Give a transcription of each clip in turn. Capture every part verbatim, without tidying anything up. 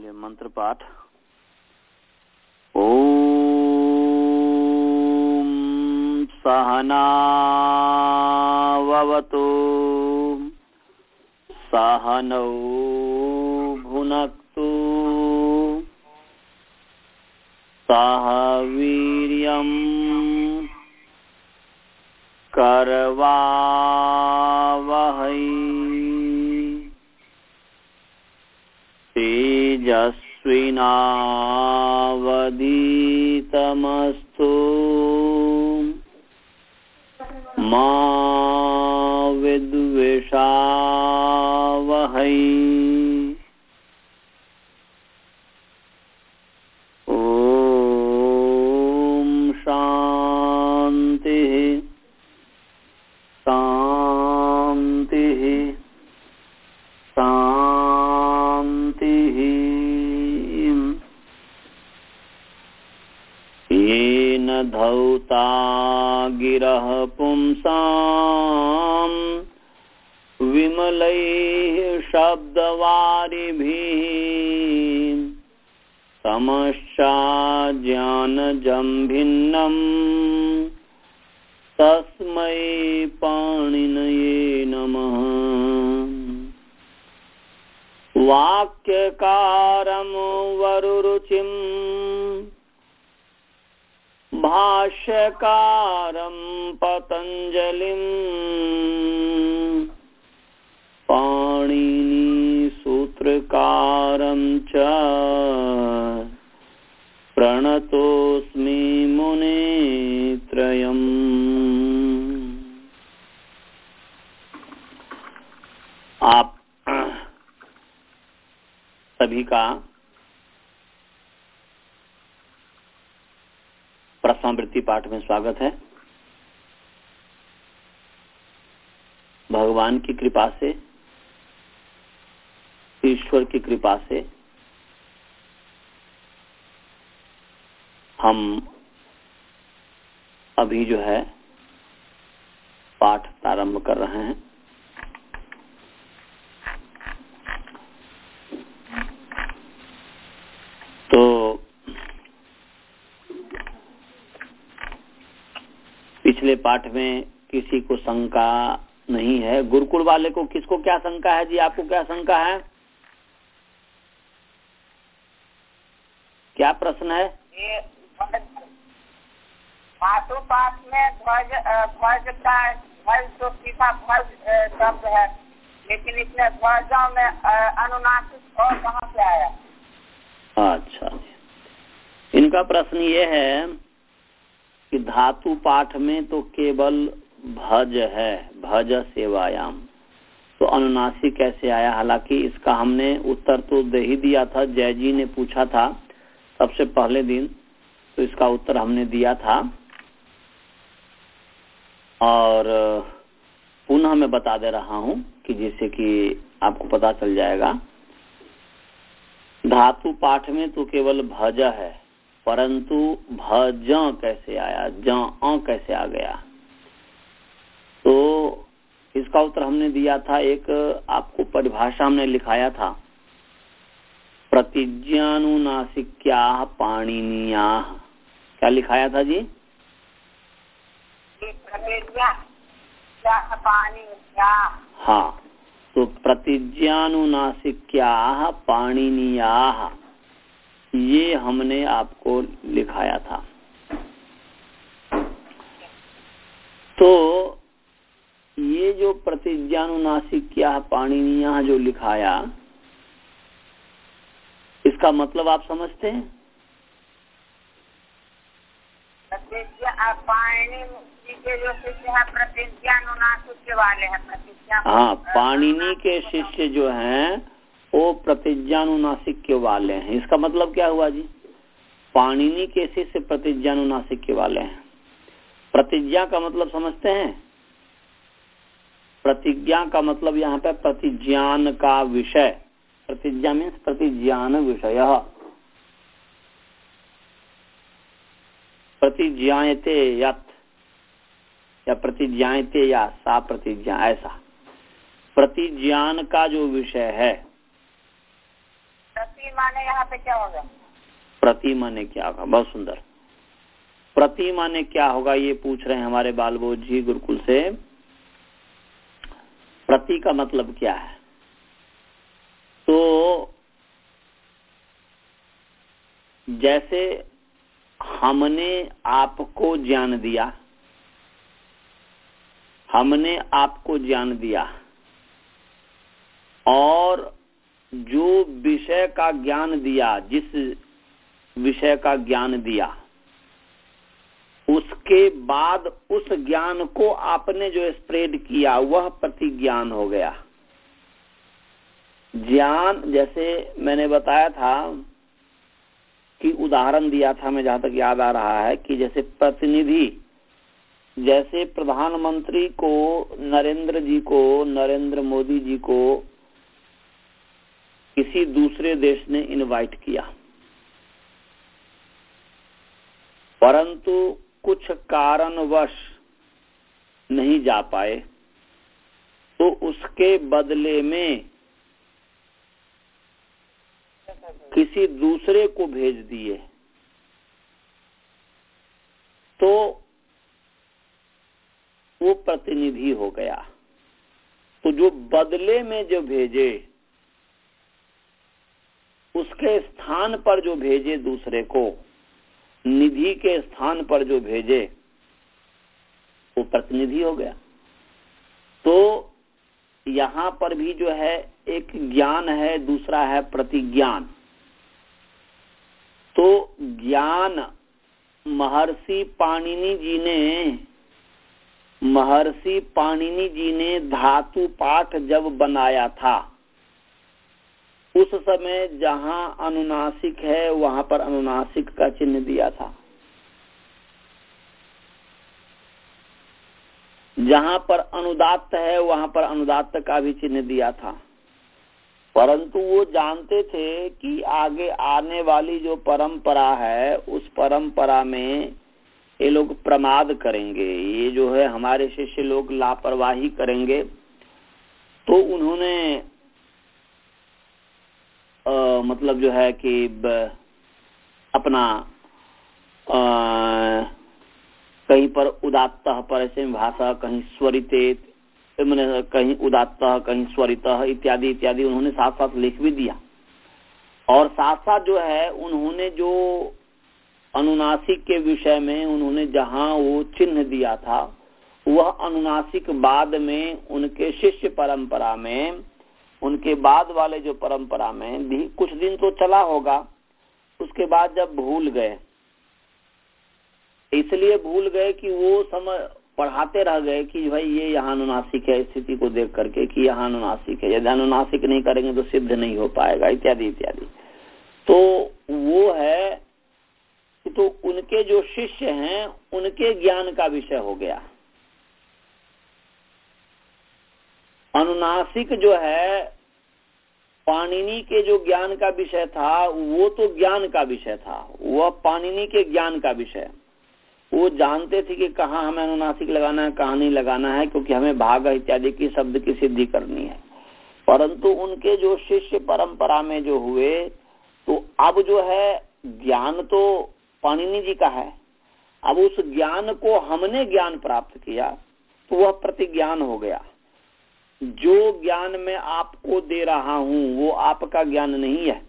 करेंगे मंत्र पाठ। ओम सहनाववतु सहनौ भुनक्तु सह वीर्यं करवावहै तेजस्विनावधीतमस्तु मा विद्विषावहै। ओम शांति शांति शांति। येन धौता गिरः पुंसाम् विमलैः शब्दवारिभिः तमश्चाज्ञानजं भिन्नम् तस्मै पाणिनये नमः। वाक्यकारं वरुरुचिं भाष्यकारं पतञ्जलिं पाणिनिसूत्रकारं च प्रणतोऽस्मि मुनित्रयम्। आप सभी का प्रश्नावृत्ति पाठ में स्वागत है। भगवान की कृपा से, ईश्वर की कृपा से हम अभी जो है पाठ प्रारंभ कर रहे हैं। तो पिछले पाठ में किसी को शंका नहीं है। गुरुकुल वाले को किसको क्या शंका है जी? आपको क्या शंका है? क्या प्रश्न है? ये धातु पाठ में ध्वज ध्वज का ध्वज तो सीधा ध्वज शब्द है, लेकिन इसमें ध्वजों में अनुनासिक और कहाँ से आया? अच्छा, इनका प्रश्न ये है कि धातु पाठ में तो केवल भज है, भज सेवायाम, तो अनुनासिक कैसे आया? हालांकि इसका हमने उत्तर तो दे ही दिया था। जय जी ने पूछा था सबसे पहले दिन, तो इसका उत्तर हमने दिया था और पुनः मैं बता दे रहा हूं कि जैसे कि आपको पता चल जाएगा। धातु पाठ में तो केवल भज है, परंतु भज कैसे आया, ज कैसे आ गया? तो इसका उत्तर हमने दिया था। एक आपको परिभाषा हमने लिखाया था, प्रतिज्ञानुनासिक्या पाणिनीया। क्या लिखाया था जी? हाँ, तो प्रतिज्ञानुनासिक्या पाणिनीया, ये हमने आपको लिखाया था। तो ये जो प्रतिज्ञानुनासिक्या पाणिनीया जो लिखाया, इसका मतलब आप समझते हैं? पाणिनि के जो शिष्य है प्रतिज्ञानुनासिक के वाले हैं। प्रतिज्ञा हाँ, पाणिनि के शिष्य जो हैं वो प्रतिज्ञानुनासिक के वाले हैं। इसका मतलब क्या हुआ जी? पाणिनि के शिष्य प्रतिज्ञानुनासिक के वाले हैं। प्रतिज्ञा का मतलब समझते हैं? प्रतिज्ञा का मतलब यहाँ पे प्रतिज्ञान का विषय। प्रतिज्ञा मीन्स प्रतिज्ञान विषय। प्रतिज्ञायते यत् या प्रतिज्ञायते या सा प्रतिज्ञा, ऐसा प्रतिज्ञान का जो विषय है। प्रति माने यहाँ पे क्या होगा? प्रति माने क्या होगा? बहुत सुंदर। प्रति माने क्या होगा ये पूछ रहे हैं हमारे बालबोध जी गुरुकुल से। प्रति का मतलब क्या है? तो जैसे हमने आपको ज्ञान दिया, हमने आपको ज्ञान दिया और जो विषय का ज्ञान दिया, जिस विषय का ज्ञान दिया, उसके बाद उस ज्ञान को आपने जो स्प्रेड किया वह प्रतिज्ञान हो गया। ज्ञान, जैसे मैंने बताया था कि उदाहरण दिया था, मैं जहां तक याद आ रहा है कि जैसे प्रतिनिधि, जैसे प्रधानमंत्री को नरेंद्र जी को नरेंद्र मोदी जी को किसी दूसरे देश ने इनवाइट किया, परंतु कुछ कारणवश नहीं जा पाए, तो उसके बदले में किसी दूसरे को भेज दिए, तो वो प्रतिनिधि हो गया। तो जो बदले में जो भेजे, उसके स्थान पर जो भेजे दूसरे को, निधि के स्थान पर जो भेजे, वो प्रतिनिधि हो गया। तो यहाँ पर भी जो है एक ज्ञान है, दूसरा है प्रतिज्ञान। तो ज्ञान महर्षि पाणिनि जी ने महर्षि पाणिनि जी ने धातु पाठ जब बनाया था, उस समय जहां अनुनासिक है वहां पर अनुनासिक का चिन्ह दिया था, जहां पर अनुदात्त है वहां पर अनुदात्त का भी चिन्ह दिया था। परंतु वो जानते थे कि आगे आने वाली जो परंपरा है, उस परंपरा में ये लोग प्रमाद करेंगे, ये जो है हमारे शिष्य लोग लापरवाही करेंगे। तो उन्होंने आ, मतलब जो है कि अपना आ, कहीं पर उदात्त पर ऐसे भाषा, कहीं स्वरिते, कहीं उदात्त, कहीं स्वरित इत्यादि इत्यादि उन्होंने साथ साथ लिख भी दिया। और साथ साथ जो है उन्होंने जो अनुनासिक के विषय में उन्होंने जहां वो चिन्ह दिया था, वह अनुनासिक बाद में उनके शिष्य परंपरा में, उनके बाद वाले जो परंपरा में भी कुछ दिन तो चला होगा, उसके बाद जब भूल गए, इसलिए भूल गए कि वो समझ पढ़ाते रह गए कि भाई ये यहाँ अनुनासिक है, स्थिति को देख करके कि यहाँ अनुनासिक है, यदि अनुनासिक नहीं करेंगे तो सिद्ध नहीं हो पाएगा इत्यादि इत्यादि। तो वो है कि तो उनके जो शिष्य हैं उनके ज्ञान का विषय हो गया। अनुनासिक जो है पाणिनि के जो ज्ञान का विषय था, वो तो ज्ञान का विषय था, वह पाणिनि के ज्ञान का विषय। वो जानते थे कि कहाँ हमें अनुनासिक लगाना है, कहाँ नहीं लगाना है, क्योंकि हमें भाग इत्यादि की शब्द की सिद्धि करनी है। परंतु उनके जो शिष्य परंपरा में जो हुए, तो अब जो है ज्ञान तो पाणिनि जी का है, अब उस ज्ञान को हमने ज्ञान प्राप्त किया, तो वह प्रतिज्ञान हो गया। जो ज्ञान मैं आपको दे रहा हूं वो आपका ज्ञान नहीं है।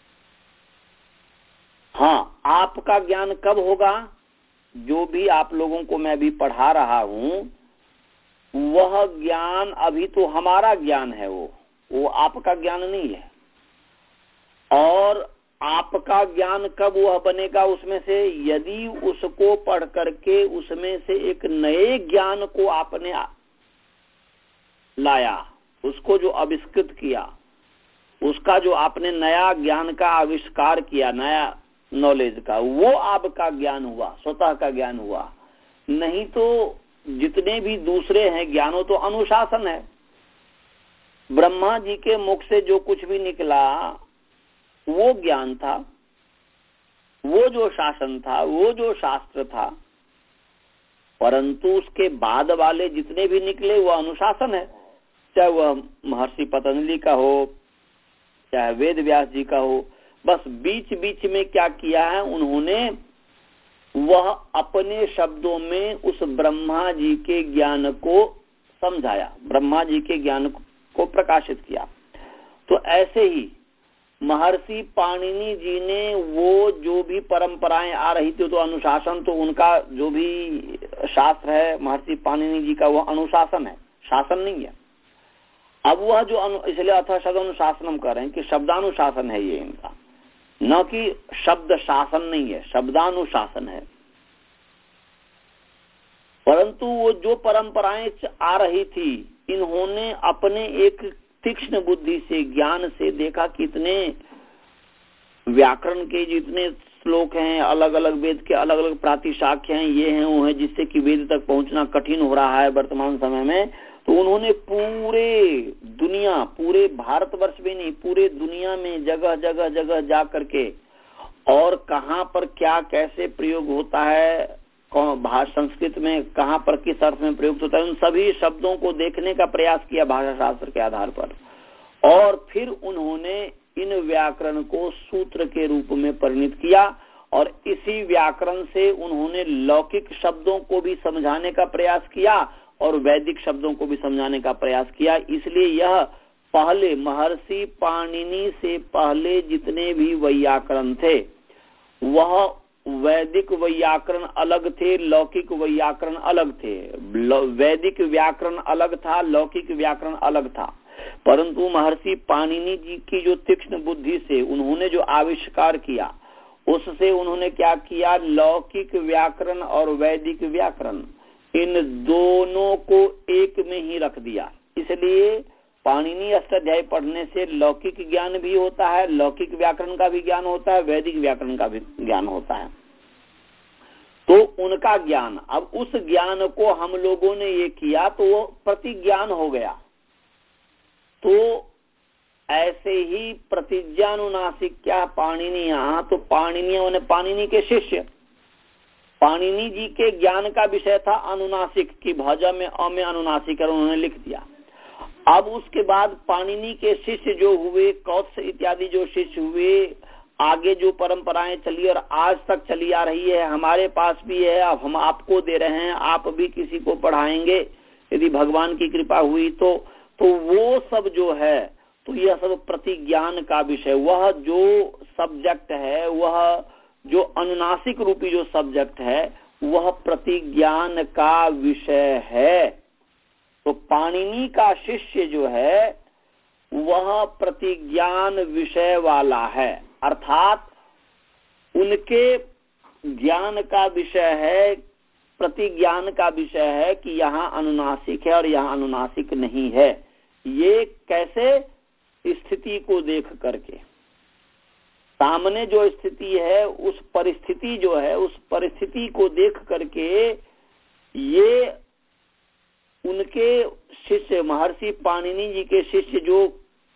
हाँ, आपका ज्ञान कब होगा? जो भी आप लोगों को मैं भी पढ़ा रहा हूं, वह ज्ञान अभी तो हमारा ज्ञान है, वो वो आपका ज्ञान नहीं है। और आपका ज्ञान कब वह बनेगा उसमें से? यदि उसको पढ़ करके उसमें से एक नए ज्ञान को आपने लाया, उसको जो आविष्कृत किया, उसका जो आपने नया ज्ञान का आविष्कार किया, नया नॉलेज का, वो आपका ज्ञान हुआ, स्वतः का ज्ञान हुआ। नहीं तो जितने भी दूसरे हैं ज्ञानों तो अनुशासन है। ब्रह्मा जी के मुख से जो कुछ भी निकला वो ज्ञान था, वो जो शासन था, वो जो शास्त्र था। परंतु उसके बाद वाले जितने भी निकले वो अनुशासन है, चाहे वह महर्षि पतंजलि का हो, चाहे वेद व्यास जी का हो। बस बीच बीच में क्या किया है उन्होंने, वह अपने शब्दों में उस ब्रह्मा जी के ज्ञान को समझाया, ब्रह्मा जी के ज्ञान को प्रकाशित किया। तो ऐसे ही महर्षि पाणिनि जी ने वो जो भी परंपराएं आ रही थी, तो अनुशासन तो उनका जो भी शास्त्र है महर्षि पाणिनि जी का, वह अनुशासन है, शासन नहीं है। अब वह जो अनु, इसलिए अथा शब्द अनुशासन हम कह रहे हैं कि शब्दानुशासन है ये इनका, न कि शब्द शासन नहीं है, शब्दानुशासन है। परंतु वो जो परंपराएं आ रही थी, इन्होंने अपने एक तीक्ष्ण बुद्धि से, ज्ञान से देखा कि इतने व्याकरण के जितने श्लोक हैं, अलग अलग वेद के अलग अलग प्रातिशाख्य हैं, ये हैं वो हैं, जिससे कि वेद तक पहुंचना कठिन हो रहा है वर्तमान समय में। तो उन्होंने पूरे दुनिया, पूरे भारतवर्ष में नहीं, पूरे दुनिया में जगह जगह जगह जा करके, और कहाँ पर क्या कैसे प्रयोग होता है, भाषा संस्कृत में कहाँ पर किस अर्थ में प्रयुक्त होता है, उन सभी शब्दों को देखने का प्रयास किया भाषा शास्त्र के आधार पर। और फिर उन्होंने इन व्याकरण को सूत्र के रूप में परिणित किया, और इसी व्याकरण से उन्होंने लौकिक शब्दों को भी समझाने का प्रयास किया और वैदिक शब्दों को भी समझाने का प्रयास किया। इसलिए यह पहले महर्षि पाणिनि से पहले जितने भी वैयाकरण थे, वह वैदिक व्याकरण अलग थे, लौकिक व्याकरण अलग थे। वैदिक व्याकरण अलग था, लौकिक व्याकरण अलग था। परंतु महर्षि पाणिनि जी की जो तीक्ष्ण बुद्धि से उन्होंने जो आविष्कार किया, उससे उन्होंने क्या किया, लौकिक व्याकरण और वैदिक व्याकरण इन दोनों को एक में ही रख दिया। इसलिए पाणिनि अष्टाध्यायी पढ़ने से लौकिक ज्ञान भी होता है, लौकिक व्याकरण का भी ज्ञान होता है, वैदिक व्याकरण का भी ज्ञान होता है। तो उनका ज्ञान, अब उस ज्ञान को हम लोगों ने ये किया तो वो प्रतिज्ञान हो गया। तो ऐसे ही प्रतिज्ञानुनासिक क्या पाणिनि, यहाँ तो पाणिनि उन्हें पाणिनि के शिष्य, पाणिनि जी के ज्ञान का विषय था अनुनासिक की भाषा में अ में अनुनासिक, और उन्होंने लिख दिया। अब उसके बाद पाणिनि के शिष्य जो हुए, कौत्स इत्यादि जो शिष्य हुए, आगे जो परंपराएं चली और आज तक चली आ रही है, हमारे पास भी है, अब हम आपको दे रहे हैं, आप भी किसी को पढ़ाएंगे यदि भगवान की कृपा हुई तो। तो वो सब जो है, तो यह सब प्रतिज्ञान का विषय, वह जो सब्जेक्ट है, वह जो अनुनासिक रूपी जो सब्जेक्ट है, वह प्रतिज्ञान का विषय है। तो पाणिनि का शिष्य जो है वह प्रतिज्ञान विषय वाला है, अर्थात उनके ज्ञान का विषय है, प्रतिज्ञान का विषय है कि यहाँ अनुनासिक है और यहाँ अनुनासिक नहीं है। ये कैसे, स्थिति को देख करके, सामने जो स्थिति है उस परिस्थिति जो है, उस परिस्थिति को देख करके ये उनके शिष्य महर्षि पाणिनि जी के शिष्य जो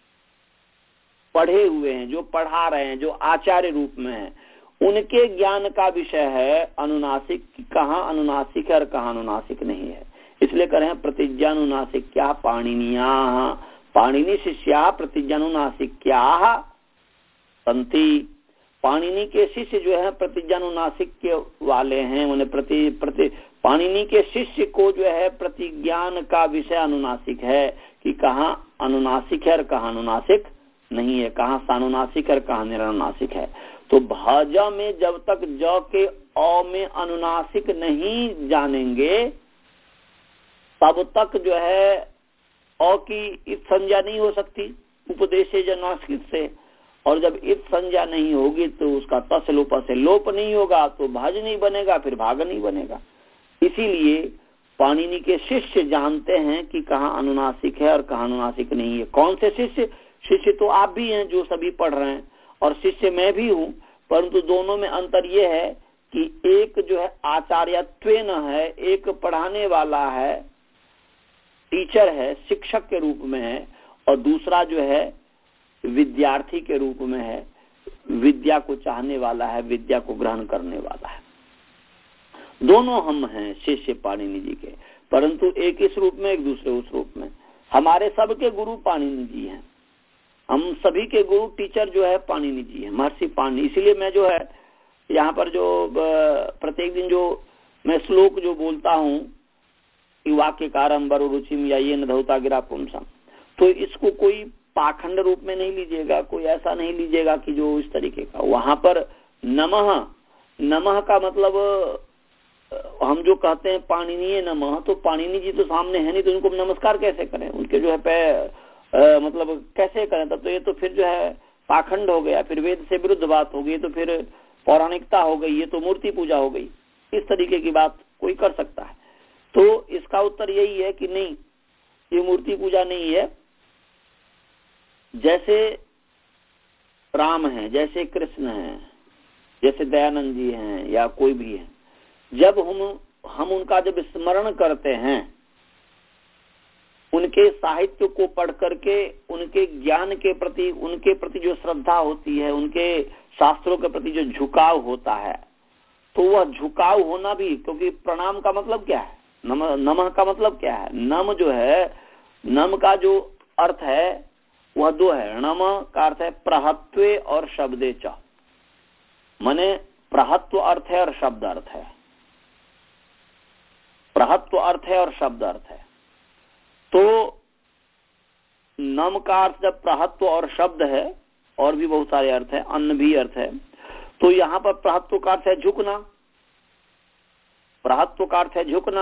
पढ़े हुए हैं, जो पढ़ा रहे हैं, जो आचार्य रूप में हैं, उनके ज्ञान का विषय है अनुनासिक, कहाँ अनुनासिक है और कहाँ अनुनासिक नहीं है। इसलिए कह रहे हैं प्रतिज्ञानुनासिक क्या पाणिनिया, पाणिनि शिष्या प्रतिज्ञानुनासिक क्या संति। पाणिनि के शिष्य जो है प्रतिज्ञानुनासिक के वाले हैं, उन्हें प्रति प्रति पाणिनि के शिष्य को जो है प्रतिज्ञान का विषय अनुनासिक है कि कहाँ अनुनासिक है और कहाँ अनुनासिक नहीं है, कहाँ सानुनासिक है और कहाँ निरनुनासिक है। तो भाषा में जब तक ज के अ में अनुनासिक नहीं जानेंगे, तब तक जो है अ की इत संज्ञा नहीं हो सकती उपदेशे जन्मास्कृत से, और जब इत संज्ञा नहीं होगी तो उसका तस् लोप से लोप नहीं होगा, तो भाज नहीं बनेगा, फिर भाग नहीं बनेगा। इसीलिए पाणिनि के शिष्य जानते हैं कि कहाँ अनुनासिक है और कहाँ अनुनासिक नहीं है। कौन से शिष्य? शिष्य तो आप भी हैं जो सभी पढ़ रहे हैं, और शिष्य मैं भी हूँ, परंतु दोनों में अंतर यह है कि एक जो है आचार्यत्वेन है, एक पढ़ाने वाला है, टीचर है, शिक्षक के रूप में है, और दूसरा जो है विद्यार्थी के रूप में है, विद्या को चाहने वाला है, विद्या को ग्रहण करने वाला है। दोनों हम हैं शिष्य पाणिनि जी के, परंतु एक इस रूप में, एक दूसरे उस रूप में। हमारे सबके गुरु पाणिनि जी हैं, हम सभी के गुरु टीचर जो है पाणिनि जी है, महर्षि पाणिनि। इसीलिए मैं जो है यहाँ पर जो प्रत्येक दिन जो मैं श्लोक जो बोलता हूँ कि वाक्य कारम बर रुचिम या ये न धौता गिरा पुंसम, तो इसको कोई पाखंड रूप में नहीं लीजिएगा, कोई ऐसा नहीं लीजिएगा कि जो इस तरीके का। वहां पर नमः, नमः का मतलब हम जो कहते हैं पाणिनीय नमः, तो पाणिनि जी तो सामने है नहीं, तो उनको नमस्कार कैसे करें, उनके जो है पे आ, मतलब कैसे करें, तब तो ये तो फिर जो है पाखंड हो गया, फिर वेद से विरुद्ध बात हो गई, तो फिर पौराणिकता हो गई, ये तो मूर्ति पूजा हो गई। इस तरीके की बात कोई कर सकता है। तो इसका उत्तर यही है कि नहीं, ये मूर्ति पूजा नहीं है। जैसे राम है, जैसे कृष्ण है, जैसे दयानंद जी हैं या कोई भी है, जब हम हम उनका जब स्मरण करते हैं, उनके साहित्य को पढ़ करके उनके ज्ञान के प्रति, उनके प्रति जो श्रद्धा होती है, उनके शास्त्रों के प्रति जो झुकाव होता है, तो वह झुकाव होना भी, क्योंकि प्रणाम का मतलब क्या है, नम नमः का मतलब क्या है, नम जो है, नम का जो अर्थ है वह दो है। नम का अर्थ है प्रहत्वे और शब्दे च, माने प्रहत्व अर्थ है और शब्द अर्थ है, प्रहत्व अर्थ है और शब्द अर्थ है। तो नम का अर्थ जब प्रहत्व और शब्द है, और भी बहुत सारे अर्थ है, अन्न भी अर्थ है, तो यहाँ पर प्रहत्व का अर्थ है झुकना, प्रहत्व का अर्थ है झुकना।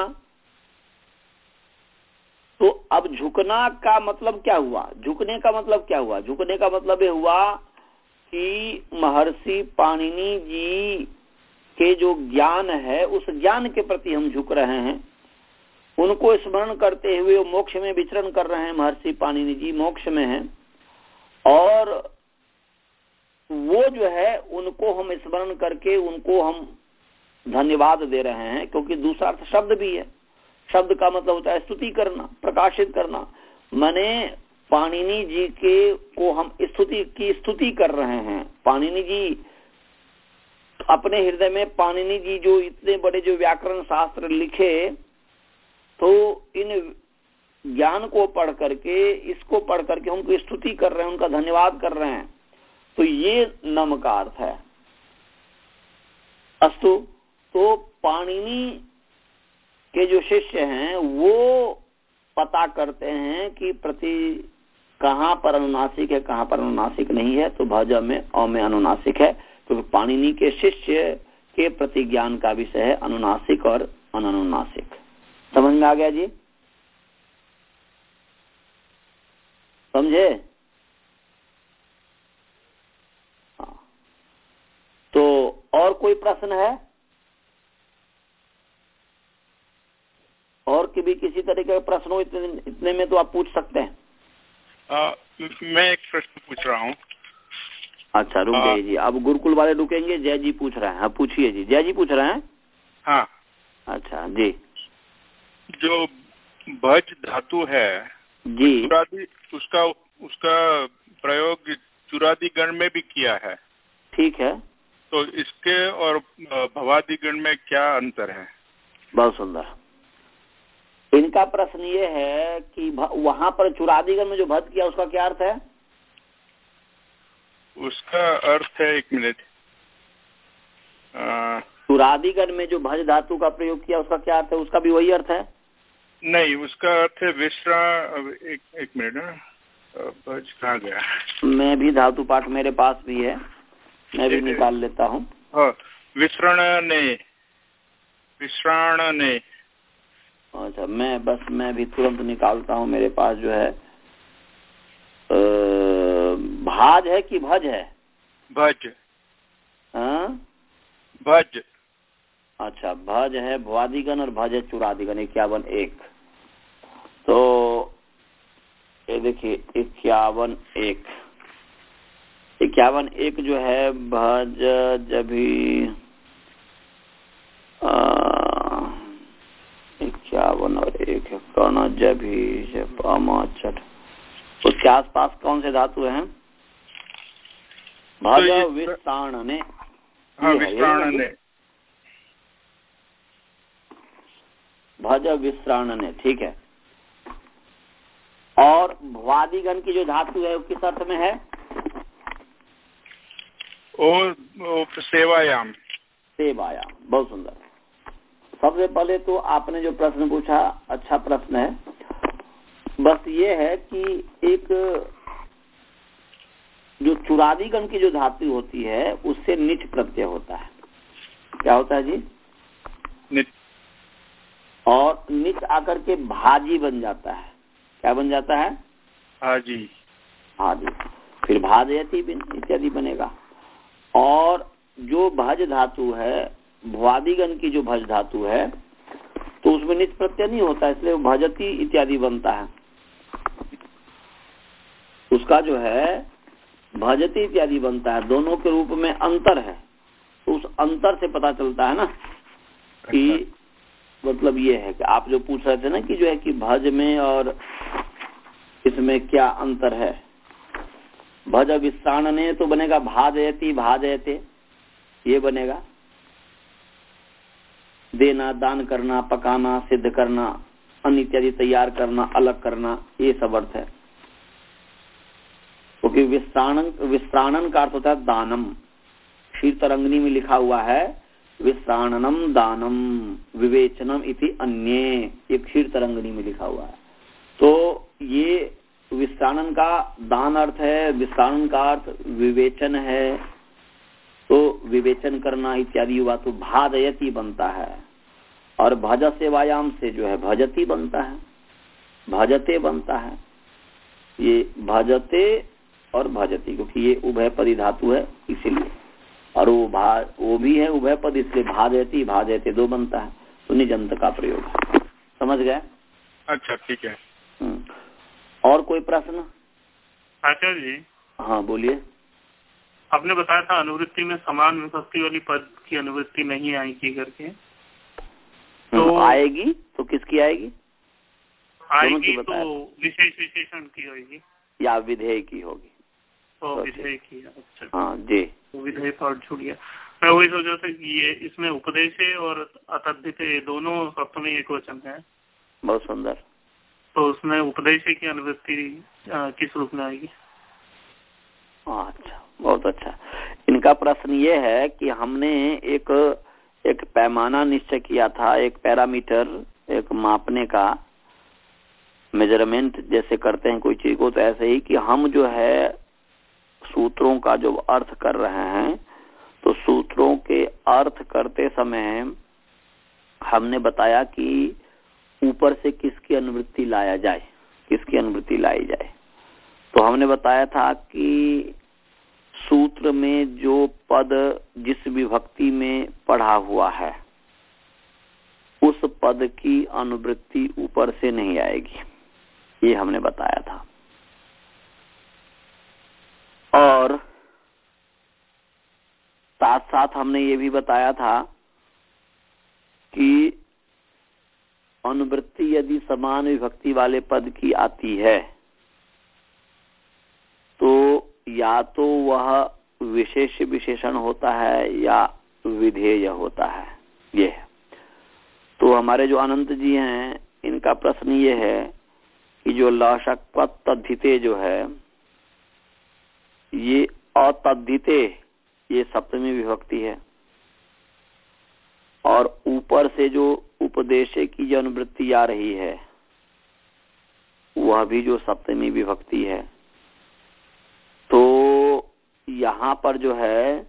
तो अब झुकना का मतलब क्या हुआ, झुकने का मतलब क्या हुआ, झुकने का मतलब ये हुआ कि महर्षि पाणिनि जी के जो ज्ञान है, उस ज्ञान के प्रति हम झुक रहे हैं, उनको स्मरण करते हुए मोक्ष में विचरण कर रहे हैं। महर्षि पाणिनि जी मोक्ष में हैं, और वो जो है उनको हम स्मरण करके उनको हम धन्यवाद दे रहे हैं, क्योंकि दूसरा अर्थ शब्द भी है। शब्द का मतलब होता है स्तुति करना, प्रकाशित करना। माने पाणिनि जी के को हम स्तुति की स्तुति कर रहे हैं। पाणिनि जी अपने हृदय में, पाणिनि जी जो इतने बड़े जो व्याकरण शास्त्र लिखे, तो इन ज्ञान को पढ़ करके, इसको पढ़ करके उनको स्तुति कर रहे हैं, उनका धन्यवाद कर रहे हैं। तो ये नम का अर्थ है। अस्तु, तो पाणिनि के जो शिष्य हैं वो पता करते हैं कि प्रति कहाँ पर अनुनासिक है, कहाँ पर अनुनासिक नहीं है। तो भज में अ में अनुनासिक है, क्योंकि तो पाणिनि के शिष्य के प्रति ज्ञान का विषय है अनुनासिक और अननुनासिक। समझ में आ गया जी? समझे? हाँ। तो और कोई प्रश्न है? और कि भी किसी तरीके का प्रश्न हो, इतने, इतने में तो आप पूछ सकते हैं। आ, मैं एक प्रश्न पूछ रहा हूँ। अच्छा, रुक जाइए जी, अब गुरुकुल वाले रुकेंगे। जय जी पूछ रहे हैं। हाँ पूछिए जी। जय जी पूछ रहे हैं। हाँ। अच्छा जी। जो भज धातु है जी, चुरादी, उसका उसका प्रयोग चुरादी गण में भी किया है। ठीक है। तो इसके और भवादी गण में क्या अंतर है? बहुत सुंदर। इनका प्रश्न ये है कि वहां पर चुरादीगण में जो भज किया उसका क्या अर्थ है? उसका अर्थ है, एक मिनट, चुरादीगण में जो भज धातु का प्रयोग किया उसका क्या अर्थ है? उसका भी वही अर्थ है? नहीं, उसका अर्थ है विश्राम। एक एक मिनट, भज कहाँ गया? मैं भी धातु पाठ मेरे पास भी है, मैं भी निकाल लेता हूँ। हाँ, विश्रणने, विश्राणने। अच्छा, मैं बस मैं भी तुरंत निकालता हूँ। मेरे पास जो है भाज है कि भज है? भज। हाँ, भज। अच्छा, भज है भवादिगण और भज है चुरादिगण। इक्यावन एक। तो ये देखिए, इक्यावन एक, इक्यावन एक जो है भज जब ही इक्यावन और एक है कर्ण जब ही जब अमाचर। उसके आसपास कौन से धातु हैं? भज तो विस्तारणे। हाँ, विस्तारणे। भज विस्तारणे, ठीक है। और भ्वादिगण की जो धातु है वो किस अर्थ में है? ओ, ओ सेवायाम। सेवायाम, बहुत सुंदर। सबसे पहले तो आपने जो प्रश्न पूछा अच्छा प्रश्न है। बस ये है कि एक जो चुरादिगण की जो धातु होती है उससे निच प्रत्यय होता है। क्या होता है जी? निच। और निच आकर के भाजी बन जाता है। क्या बन जाता है? भाजी। भाजी। फिर भाजयति इत्यादि बनेगा। और जो भज धातु है, भ्वादिगण की जो भज धातु है, तो उसमें निच प्रत्यय नहीं होता, इसलिए भजती इत्यादि बनता है। उसका जो है भजती इत्यादि बनता है। दोनों के रूप में अंतर है, तो उस अंतर से पता चलता है ना कि मतलब ये है कि आप जो पूछ रहे थे ना कि जो है कि भज में और इसमें क्या अंतर है। भज विस्तारणे तो बनेगा भाजयति भाजयते, ये बनेगा। देना, दान करना, पकाना, सिद्ध करना, अन्न इत्यादि तैयार करना, अलग करना, ये सब अर्थ है। क्योंकि विस्तारण विस्तारणन का अर्थ होता है दानम। क्षीर तरंगिणी में लिखा हुआ है विस्तारणम दानम विवेचनम इति अन्ये, ये क्षीर तरंगिणी में लिखा हुआ है। तो ये विस्तारण का दान अर्थ है, विस्तारण का अर्थ विवेचन है, तो विवेचन करना इत्यादि हुआ तो भाजयति बनता है। और भज सेवायाम से जो है भजती बनता है, भजते बनता है। ये भजते और भजती, क्योंकि ये उभयपदी धातु है इसीलिए। और वो भा वो भी है उभयपद, इसलिए भाजयति भाजयते दो बनता है। तो निजंत का प्रयोग है। समझ गए? अच्छा, ठीक है। और कोई प्रश्न? आचार्य जी। हाँ बोलिए। आपने बताया था अनुवृत्ति में समान विभक्ति वाली पद की अनुवृत्ति नहीं आएगी करके, तो आएगी तो किसकी आएगी? आएगी तो विशेष विशेषण की होगी या विधेय की होगी? तो विधेय की। अच्छा, हाँ जी, तो विधेय पार्ट छूट गया। मैं वही सोच रहा था कि ये इसमें उपदेश और अतद्धित दोनों सप्तमी एक वचन है। बहुत सुंदर। तो उसमें उपदेश की अनुवृत्ति किस रूप में आएगी? अच्छा, बहुत अच्छा। इनका प्रश्न ये है कि हमने एक एक पैमाना निश्चय किया था, एक पैरामीटर, एक मापने का मेजरमेंट जैसे करते हैं कोई चीज को, तो ऐसे ही कि हम जो है सूत्रों का जो अर्थ कर रहे हैं, तो सूत्रों के अर्थ करते समय हमने बताया कि ऊपर से किसकी अनुवृत्ति लाया जाए, किसकी अनुवृत्ति लाई जाए। तो हमने बताया था कि सूत्र में जो पद जिस विभक्ति में पढ़ा हुआ है उस पद की अनुवृत्ति ऊपर से नहीं आएगी, ये हमने बताया था। और साथ साथ हमने ये भी बताया था कि अनुवृत्ति यदि समान विभक्ति वाले पद की आती है तो या तो वह विशेष विशेषण होता है या विधेय होता है। ये है। तो हमारे जो अनंत जी हैं, इनका प्रश्न ये है कि जो लशक्व तद्धिते जो है, ये अतद्धिते ये सप्तमी विभक्ति है, और ऊपर से जो उपदेशे की जो अनुवृत्ति आ रही है वह भी जो सप्तमी विभक्ति है। तो यहाँ पर जो है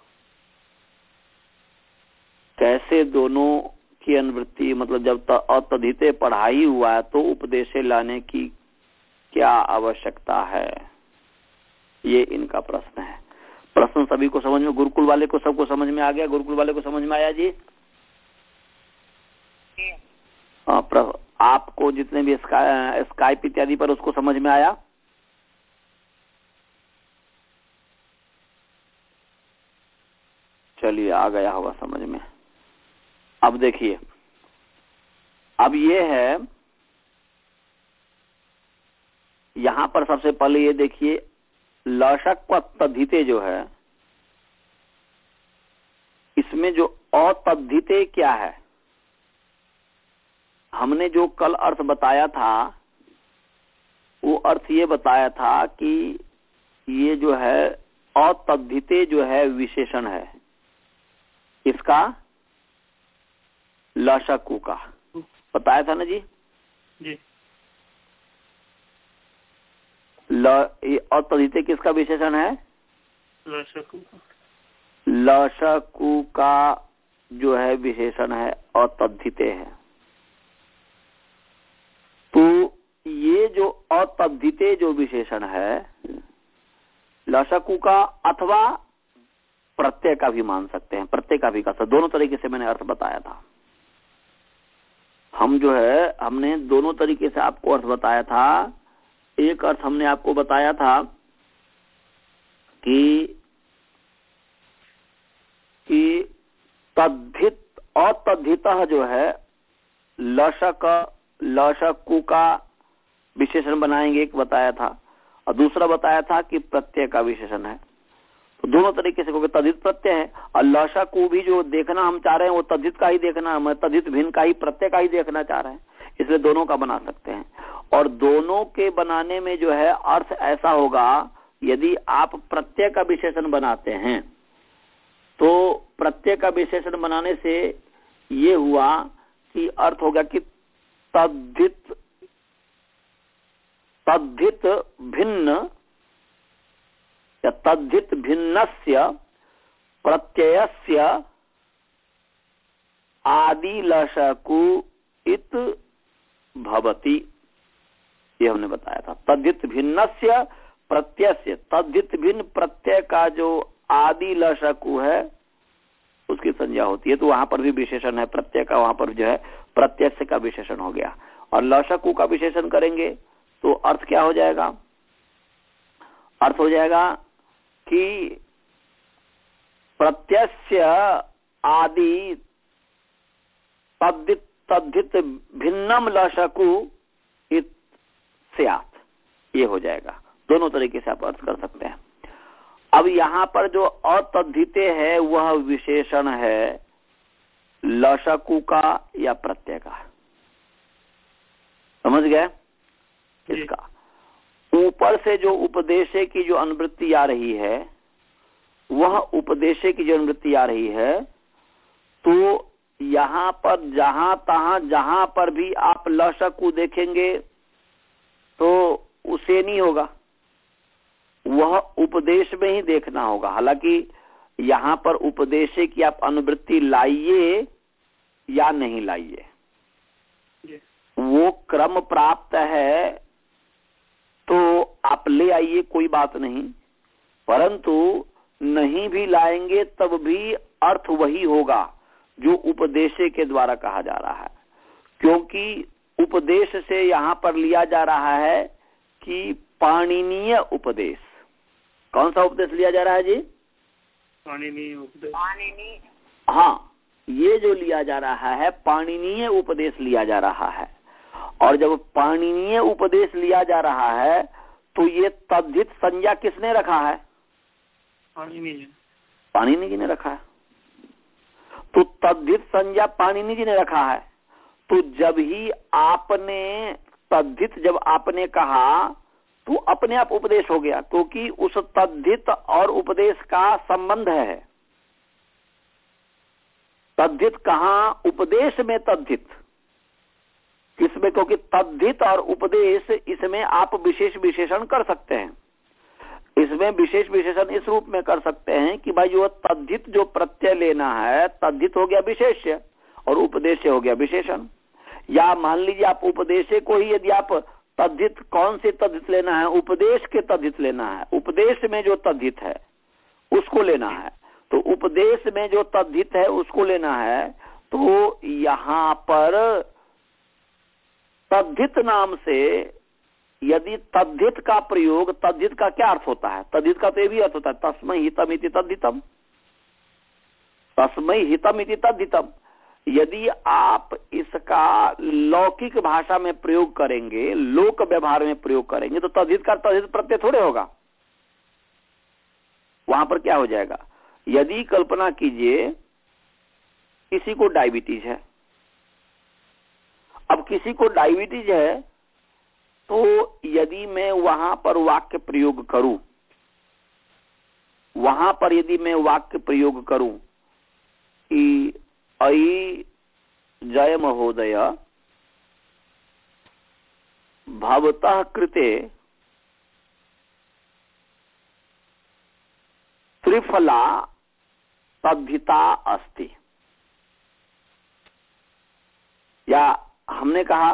कैसे दोनों की अनुवृत्ति, मतलब जब अतद्धिते पढ़ाई हुआ है तो उपदेशे लाने की क्या आवश्यकता है, ये इनका प्रश्न है। प्रश्न सभी को समझ में, गुरुकुल वाले को सबको समझ में आ गया? गुरुकुल वाले को समझ में आया जी? आ, आपको जितने भी स्का, स्काइप इत्यादि पर उसको समझ में आया? चलिए, आ गया होगा समझ में। अब देखिए, अब ये है यहां पर सबसे पहले ये देखिए लशक व तद्धिते जो है, इसमें जो अतद्धिते क्या है, हमने जो कल अर्थ बताया था वो अर्थ ये बताया था कि ये जो है अतद्धिते जो है विशेषण है इसका, लशकु का बताया था ना जी। जी ल अतद्धिते किसका विशेषण है? लशकु का। लशकु का जो है विशेषण है अतद्धिते है। तो ये जो अतद्धिते जो विशेषण है लशकु का अथवा प्रत्यय का भी मान सकते हैं, प्रत्यय का भी कर सकते, दोनों तरीके से मैंने अर्थ बताया था। हम जो है हमने दोनों तरीके से आपको अर्थ बताया था। एक अर्थ हमने आपको बताया था कि कि तद्धित अतद्धितः जो है लशक लशकु का विशेषण बनाएंगे, एक बताया था, और दूसरा बताया था कि प्रत्यय का विशेषण है। तो दोनों तरीके से, क्योंकि तद्धित प्रत्यय है और लशकु भी जो देखना हम चाह रहे हैं वो तद्धित का ही देखना, मैं तद्धित भिन्न का ही प्रत्यय का ही देखना चाह रहे हैं, इसलिए दोनों का बना सकते हैं। और दोनों के बनाने में जो है अर्थ ऐसा होगा, यदि आप प्रत्यय का विशेषण बनाते हैं तो प्रत्यय का विशेषण बनाने से ये हुआ कि अर्थ हो गया कि तद्धित तद्धित भिन्न या तद्धित भिन्नस्य प्रत्ययस्य आदि लशकु इत भवति, ये हमने बताया था। तद्धित भिन्नस्य प्रत्ययस्य, तद्धित भिन्न प्रत्यय का जो आदि लशकु है उसकी संज्ञा होती है। तो वहां पर भी विशेषण है प्रत्यय का, वहां पर जो है प्रत्यय का विशेषण हो गया। और लशकु का विशेषण करेंगे तो अर्थ क्या हो जाएगा? अर्थ हो जाएगा कि प्रत्यय आदि तद्धित तद्धित भिन्नम लशकु इत स्यात्, ये हो जाएगा। दोनों तरीके से आप अर्थ कर सकते हैं। अब यहां पर जो अतद्धिते है वह विशेषण है लशकु का या प्रत्यय का, समझ गए? इसका ऊपर से जो उपदेशे की जो अनुवृत्ति आ रही है, वह उपदेशे की जो अनुवृत्ति आ रही है, तो यहां पर जहां तहां जहां पर भी आप लशकु देखेंगे तो उसे नहीं होगा, वह उपदेश में ही देखना होगा। हालांकि यहां पर उपदेशे की आप अनुवृत्ति लाइए या नहीं लाइए, वो क्रम प्राप्त है तो आप ले आइए, कोई बात नहीं, परंतु नहीं भी लाएंगे तब भी अर्थ वही होगा जो उपदेशे के द्वारा कहा जा रहा है। क्योंकि उपदेश से यहां पर लिया जा रहा है कि पाणिनीय उपदेश। कौन सा उपदेश लिया जा रहा है जी? पाणिनीय उपदेश। पाणिनीय, हाँ, ये जो लिया जा रहा है पाणिनीय उपदेश लिया जा रहा है। और जब पाणिनीय उपदेश लिया जा रहा है तो ये तद्धित संज्ञा किसने रखा है? पाणिनीय पाणिनि जी ने रखा है। तो तद्धित संज्ञा पाणिनि जी ने रखा है। तो जब ही आपने तद्धित जब आपने कहा तो अपने आप उपदेश हो गया, क्योंकि उस तद्धित और उपदेश का संबंध है। तद्धित कहां? उपदेश में तद्धित किसमें? क्योंकि तद्धित और उपदेश, इसमें आप विशेष विशेषण कर सकते हैं। इसमें विशेष विशेषण इस रूप में कर सकते हैं कि भाई जो तद्धित जो प्रत्यय लेना है, तद्धित हो गया विशेष्य और उपदेश हो गया विशेषण। या मान लीजिए आप उपदेश को ही यदि आप तद्धित, कौन से तद्धित लेना है? उपदेश के तद्धित लेना है। उपदेश में जो तद्धित है उसको लेना है, तो उपदेश में जो तद्धित है उसको लेना है। तो यहां पर तद्धित नाम से यदि तद्धित का प्रयोग, तद्धित का क्या अर्थ होता है? तद्धित का तो ये भी अर्थ होता है तस्मै हितम इति तद्धितम, तस्मै हितम इति तद्धितम। यदि आप इसका लौकिक भाषा में प्रयोग करेंगे, लोक व्यवहार में प्रयोग करेंगे, तो तद्धित का तद्धित प्रत्यय थोड़े होगा। वहां पर क्या हो जाएगा? यदि कल्पना कीजिए किसी को डायबिटीज है, अब किसी को डायबिटीज है तो यदि मैं वहां पर वाक्य प्रयोग करूं, वहां पर यदि मैं वाक्य प्रयोग करूं कि अयि जय महोदय भवतः कृते त्रिफला तद्धिता अस्ति, या हमने कहा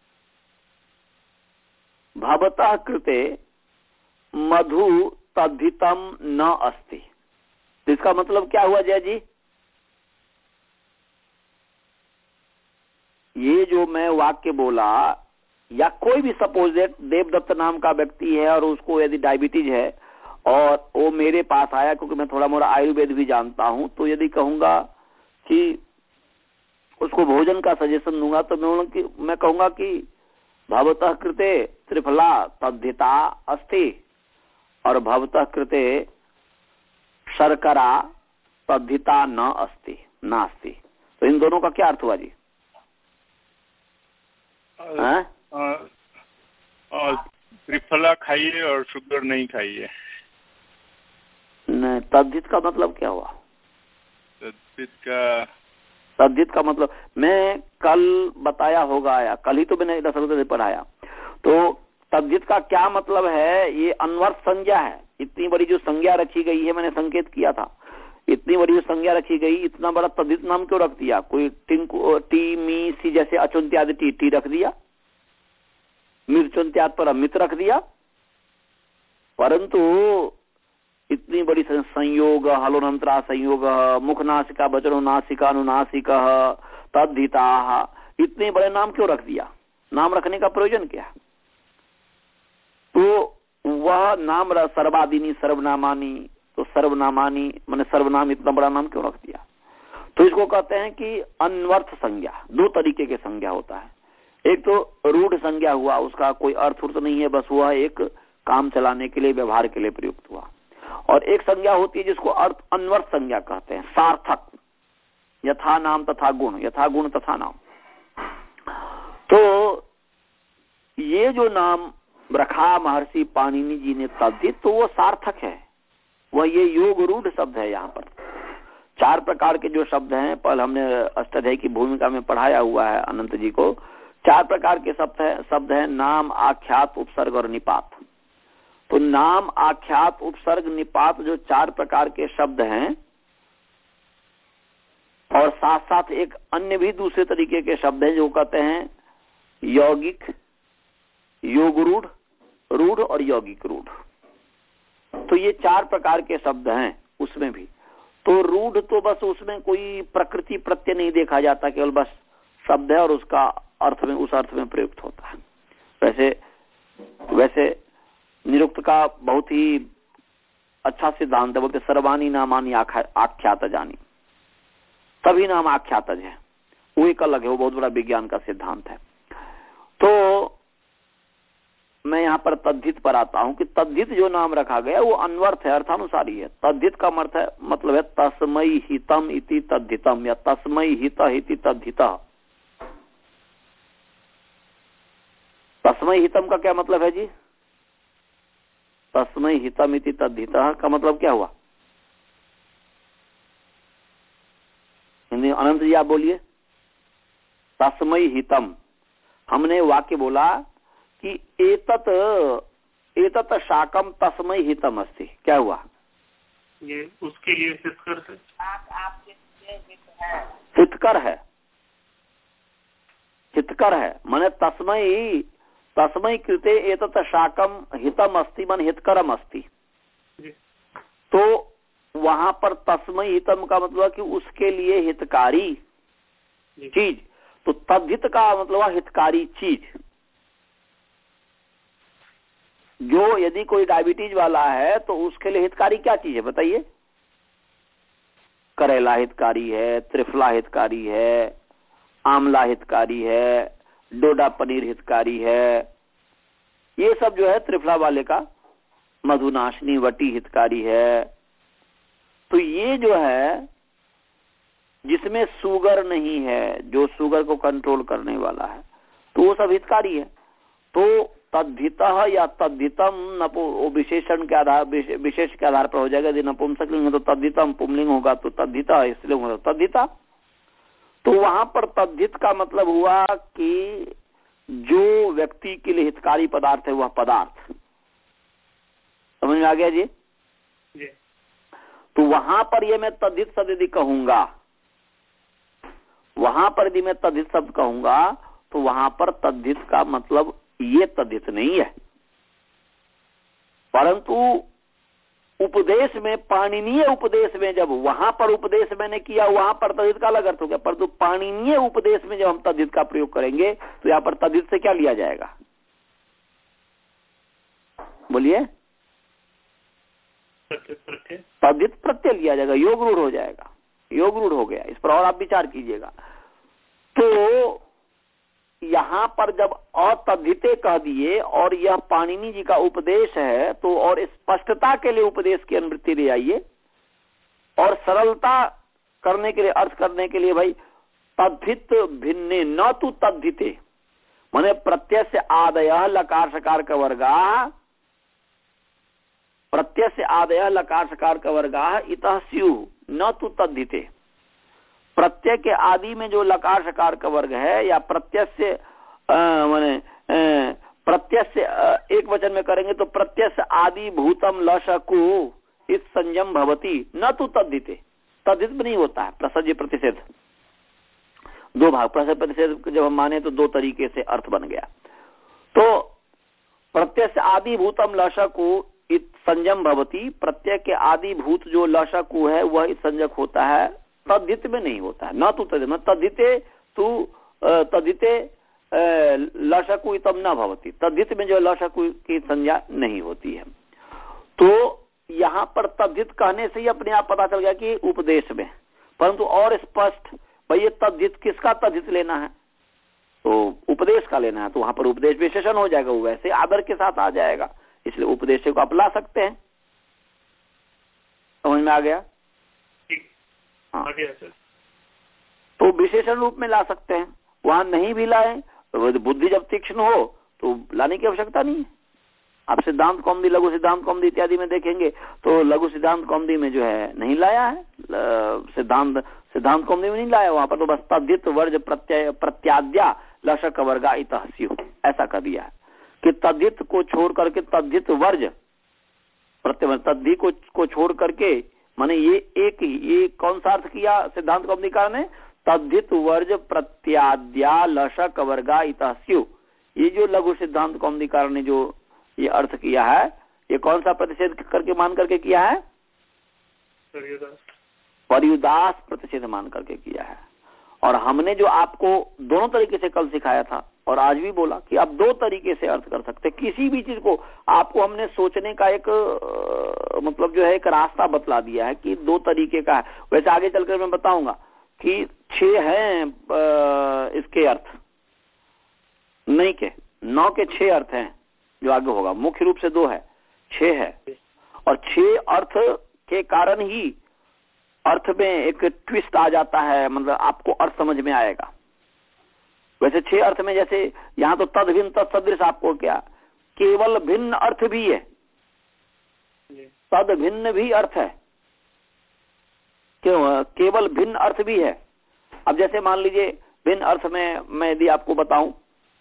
भवतः कृते मधु तद्धितम न अस्ति, इसका मतलब क्या हुआ जय जी? ये जो मैं वाक्य बोला, या कोई भी सपोज दैट देवदत्त नाम का व्यक्ति है और उसको यदि डायबिटीज है और वो मेरे पास आया, क्योंकि मैं थोड़ा मोड़ा आयुर्वेद भी जानता हूं, तो यदि कहूंगा कि उसको भोजन का सजेशन दूंगा तो मैं कि मैं कहूंगा कि भवतः कृते त्रिफला तद्धिता अस्ति और भवतः कृते शर्करा तद्धिता न अस्ति नास्ति, तो इन दोनों का क्या अर्थ हुआ जी? त्रिफला खाइए और शुगर नहीं खाइए। तद्धित का मतलब क्या हुआ? तद्धित का तद्धित का मतलब मैं कल बताया होगा, या कल ही तो मैंने दरअसल से पढ़ाया। तो तद्धित का क्या मतलब है? ये अनवर्थ संज्ञा है। इतनी बड़ी जो संज्ञा रखी गई है, मैंने संकेत किया था, इतनी बड़ी जो संज्ञा रखी गई, इतना बड़ा तद्धित नाम क्यों रख दिया? कोई टिंकु टी मी सी जैसे अचुंत्यादि टी टी रख दिया, मिर्चुंत्याद पर अमित रख दिया, परंतु इतनी बड़ी संयोग हलोनंतरा संयोग मुखनासिका वचनो नासिका अनुनासिक तद्धिता, इतने बड़े नाम क्यों रख दिया? नाम रखने का प्रयोजन क्या? तो वह नाम सर्वादिनी सर्वनामानी, तो सर्वनामानी माने सर्वनाम, इतना बड़ा नाम क्यों रख दिया? तो इसको कहते हैं कि अनवर्थ संज्ञा। दो तरीके के संज्ञा होता है, एक तो रूढ़ संज्ञा हुआ, उसका कोई अर्थ उर्थ नहीं है, बस वह एक काम चलाने के लिए व्यवहार के लिए प्रयुक्त हुआ, और एक संज्ञा होती है जिसको अर्थ अनवर्थ संज्ञा कहते हैं, सार्थक, यथा नाम तथा गुण, यथा गुण तथा नाम। तो ये जो नाम रखा महर्षि पाणिनि जी ने तद्धित, तो वो सार्थक है, वह ये योग रूढ़ शब्द है। यहाँ पर चार प्रकार के जो शब्द हैं, पहले हमने अष्टाध्यायी की भूमिका में पढ़ाया हुआ है अनंत जी को, चार प्रकार के शब्द है शब्द है नाम, आख्यात, उपसर्ग और निपात। तो नाम, आख्यात, उपसर्ग, निपात जो चार प्रकार के शब्द हैं, और साथ साथ एक अन्य भी दूसरे तरीके के शब्द हैं जो कहते हैं यौगिक, योग रूढ़, रूढ़ और यौगिक रूढ़। तो ये चार प्रकार के शब्द हैं उसमें भी। तो रूढ़ तो बस उसमें कोई प्रकृति प्रत्यय नहीं देखा जाता, केवल बस शब्द है और उसका अर्थ में उस अर्थ में प्रयुक्त होता है। वैसे वैसे निरुक्त का बहुत ही अच्छा सिद्धांत है, बोलते सर्वाणी नामानी आख्यात जानी, सभी नाम आख्यातज है, वो एक अलग है, वो बहुत बड़ा विज्ञान का सिद्धांत है। तो मैं यहाँ पर तद्धित पर आता हूं कि तद्धित जो नाम रखा गया वो अनवर्थ है, अर्थानुसारी है। तद्धित का अर्थ है मतलब है तस्मई हितम इति तद्धितम, या तस्मई हित इति तद्धित। तस्मई हितम का क्या मतलब है जी? तस्मई हितम इति तद्धित का मतलब क्या हुआ? हिंदी अनंत जी आप बोलिए। तस्मई हितम, हमने वाक्य बोला कि एतत एतत शाकम तस्मई हितम अस्ति, क्या हुआ? ये उसके लिए हितकर है, आप आपके लिए हित है, हितकर है, हितकर है माने तस्मई तस्मई कृते एतत शाकम हितम अस्ति मन हितकरम अस्ति। तो वहां पर तस्मई हितम का मतलब कि उसके लिए हितकारी चीज, तो तद्धित का मतलब हितकारी चीज। जो यदि कोई डायबिटीज वाला है तो उसके लिए हितकारी क्या चीज है बताइए? करेला हितकारी है, त्रिफला हितकारी है, आंवला हितकारी है, डोडा पनीर हितकारी है, ये सब जो है त्रिफला वाले का, मधुनाशनी वटी हितकारी है। तो ये जो है जिसमें शुगर नहीं है, जो शुगर को कंट्रोल करने वाला है, तो वो सब हितकारी है। तो तद्धितः या तद्धितम नपु विशेषण के आधार विशेष के आधार पर हो जाएगा। यदि नपुंसकलिंग है तो तद्धितम, पुंलिंग होगा तो तद्धिता, स्त्रीलिंग होगा तो तद्धिता। तो वहां पर तद्धित का मतलब हुआ कि जो व्यक्ति के लिए हितकारी पदार्थ है वह पदार्थ। समझ में आ गया जी? जी। तो वहां पर ये मैं तद्धित शब्द यदि कहूंगा, वहां पर यदि मैं तद्धित शब्द कहूंगा तो वहां पर तद्धित का मतलब ये तद्धित नहीं है, परंतु उपदेश में, पाणिनीय उपदेश में जब वहां पर उपदेश मैंने किया वहां पर तद्धित का अलग अर्थ हो गया, परंतु पाणिनीय उपदेश में जब हम तद्धित का प्रयोग करेंगे तो यहां पर तद्धित से क्या लिया जाएगा? बोलिए। तद्धित प्रत्यय लिया जाएगा, योग रूढ़ हो जाएगा, योग रूढ़ हो गया। इस पर और आप विचार कीजिएगा। तो यहां पर जब अतद्धिते कह दिए और यह पाणिनि जी का उपदेश है तो और स्पष्टता के लिए उपदेश की अनुवृत्ति ले आइए और सरलता करने के लिए, अर्थ करने के लिए भाई तद्धित भिन्ने न तु तद्धिते, माने प्रत्यय से आदय लकार सकार का वर्गा, प्रत्यय से आदय लकार सकार का वर्गा इतः स्युः न तु तद्धिते। प्रत्यय के आदि में जो लकार सकार का वर्ग है या प्रत्यय से माने प्रत्यय से आ, एक वचन में करेंगे तो प्रत्यय से आदि भूतम लशकु इस संयम भवती न तु तद्धिते। तद्धित भी नहीं होता है। प्रसज्य प्रतिषेध दो भाग, प्रसज्य प्रतिषेध जब हम माने तो दो तरीके से अर्थ बन गया। तो प्रत्यय से आदि भूतम लशकु इत संयम भवती, प्रत्यय के आदि भूत जो लशकु है वह इस संजक होता है, तद्धित में नहीं होता है। न तू तद्धित, तद्धिते तू तद्धिते लशकु इतम न भवती, तद्धित में जो लशकु की संज्ञा नहीं होती है। तो यहाँ पर तद्धित कहने से ही अपने आप पता चल गया कि उपदेश में, परंतु और स्पष्ट भाई ये तद्धित किसका तद्धित लेना है तो उपदेश का लेना है, तो वहां पर उपदेश विशेषण हो जाएगा, वो वैसे आदर के साथ आ जाएगा, इसलिए उपदेश को आप ला सकते हैं। समझ में आ गया? हाँ। तो विशेषण रूप में ला सकते हैं, वहां नहीं भी लाए तो बुद्धि जब तीक्ष्ण हो तो लाने की आवश्यकता नहीं है। आप सिद्धांत कौमुदी, लघु सिद्धांत कौमुदी इत्यादि में देखेंगे तो लघु सिद्धांत कौमुदी में जो है नहीं लाया है, सिद्धांत सिद्धांत कौमुदी में नहीं लाया, वहां पर तो बस तद्धित वर्ज प्रत्यय प्रत्याद्या लशक वर्गा इतः स्युः ऐसा कर दिया है कि तद्धित को छोड़ करके तद्धित वर्ज प्रत्यय तद्धि को, को छोड़ करके, माने ये एक ये कौन सा अर्थ किया सिद्धांत कौमुदीकार ने? तद्धित वर्ज प्रत्याद्या लशक वर्गा इतः स्युः। ये जो लघु सिद्धांत कौमुदीकार ने जो ये अर्थ किया है, ये कौन सा प्रतिषेध करके मान करके किया है? पर्युदास प्रतिषेध मान करके किया है। और हमने जो आपको दोनों तरीके से कल सिखाया था और आज भी बोला कि आप दो तरीके से अर्थ कर सकते, किसी भी चीज को आपको हमने सोचने का एक मतलब जो है एक रास्ता बतला दिया है कि दो तरीके का है। वैसे आगे चलकर मैं बताऊंगा कि छह हैं इसके अर्थ, नहीं के नौ के छह अर्थ हैं जो आगे होगा, मुख्य रूप से दो है, छह है। और छह अर्थ के कारण ही अर्थ में एक ट्विस्ट आ जाता है, मतलब आपको अर्थ समझ में आएगा। वैसे छह अर्थ में जैसे यहाँ तो तद भिन्न तद सदृश, आपको क्या केवल भिन्न अर्थ भी है, तद भिन्न भी अर्थ है, क्यों केवल भिन्न अर्थ भी है। अब जैसे मान लीजिए भिन्न अर्थ में मैं यदि आपको बताऊं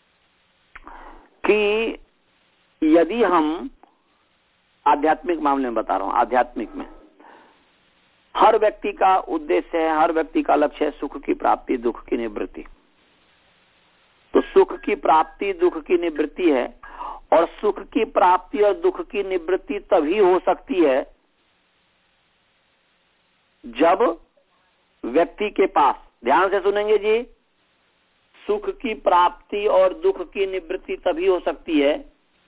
कि यदि हम आध्यात्मिक मामले में बता रहा हूं, आध्यात्मिक में हर व्यक्ति का उद्देश्य है, हर व्यक्ति का लक्ष्य है सुख की प्राप्ति, दुख की निवृत्ति। तो सुख की प्राप्ति, दुख की निवृत्ति है, और सुख की प्राप्ति और दुख की निवृत्ति तभी हो सकती है जब व्यक्ति के पास, ध्यान से सुनेंगे जी, सुख की प्राप्ति और दुख की निवृत्ति तभी हो सकती है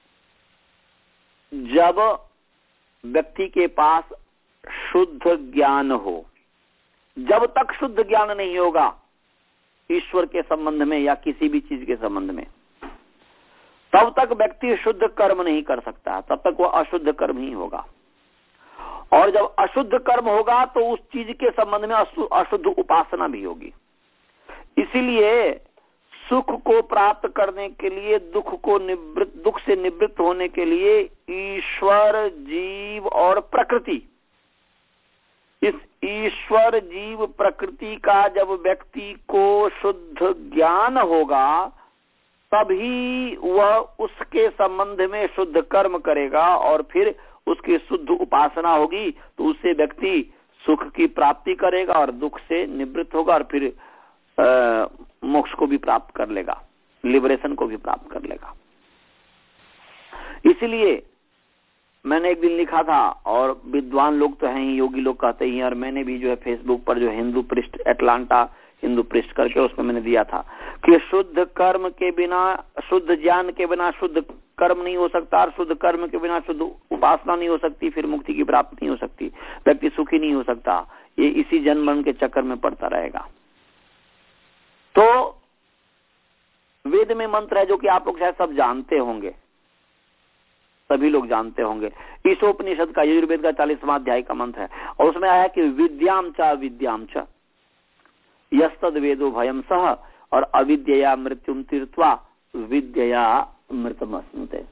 जब व्यक्ति के पास शुद्ध ज्ञान हो। जब तक शुद्ध ज्ञान नहीं होगा ईश्वर के संबंध में या किसी भी चीज के संबंध में, तब तक व्यक्ति शुद्ध कर्म नहीं कर सकता, तब तक वह अशुद्ध कर्म ही होगा। और जब अशुद्ध कर्म होगा तो उस चीज के संबंध में अशुद्ध उपासना भी होगी। इसीलिए सुख को प्राप्त करने के लिए, दुख को निवृत्त दुख से निवृत्त होने के लिए ईश्वर, जीव और प्रकृति, इस ईश्वर जीव प्रकृति का जब व्यक्ति को शुद्ध ज्ञान होगा तभी वह उसके संबंध में शुद्ध कर्म करेगा और फिर उसकी शुद्ध उपासना होगी, तो उससे व्यक्ति सुख की प्राप्ति करेगा और दुख से निवृत्त होगा और फिर आ, मोक्ष को भी प्राप्त कर लेगा, लिबरेशन को भी प्राप्त कर लेगा। इसलिए मैंने एक दिन लिखा था, और विद्वान लोग तो हैं ही, योगी लोग कहते ही हैं, और मैंने भी जो है फेसबुक पर जो हिंदू पृष्ठ, एटलांटा हिंदू पृष्ठ करके उसमें मैंने दिया था कि शुद्ध कर्म के बिना, शुद्ध ज्ञान के बिना शुद्ध कर्म नहीं हो सकता, और शुद्ध कर्म के बिना शुद्ध उपासना नहीं हो सकती, फिर मुक्ति की प्राप्ति नहीं हो सकती, व्यक्ति सुखी नहीं हो सकता, ये इसी जन्म मरण के चक्कर में पड़ता रहेगा। तो वेद में मंत्र है जो कि आप लोग शायद सब जानते होंगे, सभी लोग जानते होंगे, ईशोपनिषद का, यजुर्वेद का चालीसवां अध्याय का मंत्र है, और उसमें आया कि विद्याम च विद्याम च यस्तद वेदो भयम सह, और अविद्यया मृत्युम तीर्थवा विद्यया मृतम अस्नुते।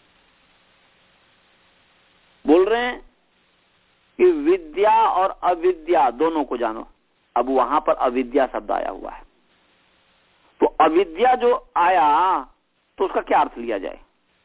बोल रहे हैं कि विद्या और अविद्या दोनों को जानो। अब वहां पर अविद्या शब्द आया हुआ है, तो अविद्या जो आया तो उसका क्या अर्थ लिया जाए,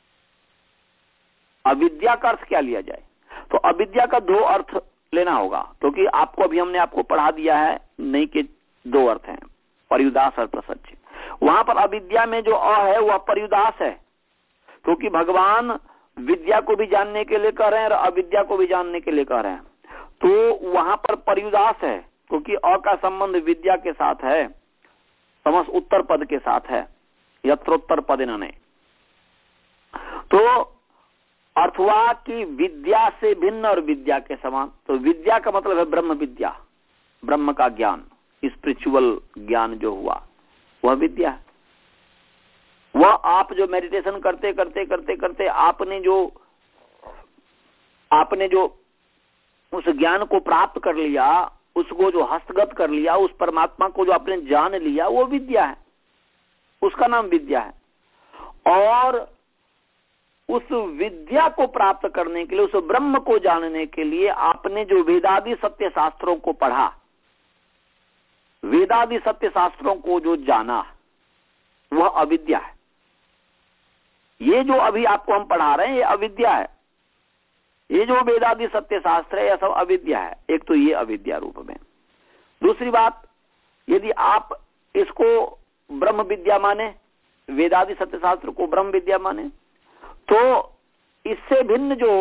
अविद्या का अर्थ क्या लिया जाए? तो अविद्या का दो अर्थ लेना होगा, क्योंकि आपको अभी हमने आपको पढ़ा दिया है नहीं कि दो अर्थ हैं, पर्युदास और प्रसज्ज। वहां पर अविद्या में जो अ है वह पर्युदास है, क्योंकि भगवान विद्या को भी जानने के लिए कह रहे हैं और अविद्या को भी जानने के लिए कह रहे हैं, तो वहां पर पर्युदास है, क्योंकि अ का संबंध विद्या के साथ है, समस्त उत्तर पद के साथ है, यत्रोत्तर पद इन्होंने। तो अर्थवा की विद्या से भिन्न और विद्या के समान। तो विद्या का मतलब है ब्रह्म विद्या, ब्रह्म का ज्ञान, स्पिरिचुअल ज्ञान जो हुआ वह विद्या है। वह आप जो मेडिटेशन करते करते करते करते आपने जो आपने जो उस ज्ञान को प्राप्त कर लिया, उसको जो हस्तगत कर लिया, उस परमात्मा को जो आपने जान लिया, वो विद्या है, उसका नाम विद्या है। और उस विद्या को प्राप्त करने के लिए, उस ब्रह्म को जानने के लिए आपने जो वेदादि सत्य शास्त्रों को पढ़ा, वेदादि सत्य शास्त्रों को जो जाना, वह अविद्या है। ये जो अभी आपको हम पढ़ा रहे हैं ये अविद्या है, ये जो वेदादि सत्य शास्त्र है यह सब अविद्या है। एक तो ये अविद्या रूप में। दूसरी बात, यदि आप इसको ब्रह्म विद्या माने, वेदादि सत्य शास्त्र को ब्रह्म विद्या माने, तो इससे भिन्न जो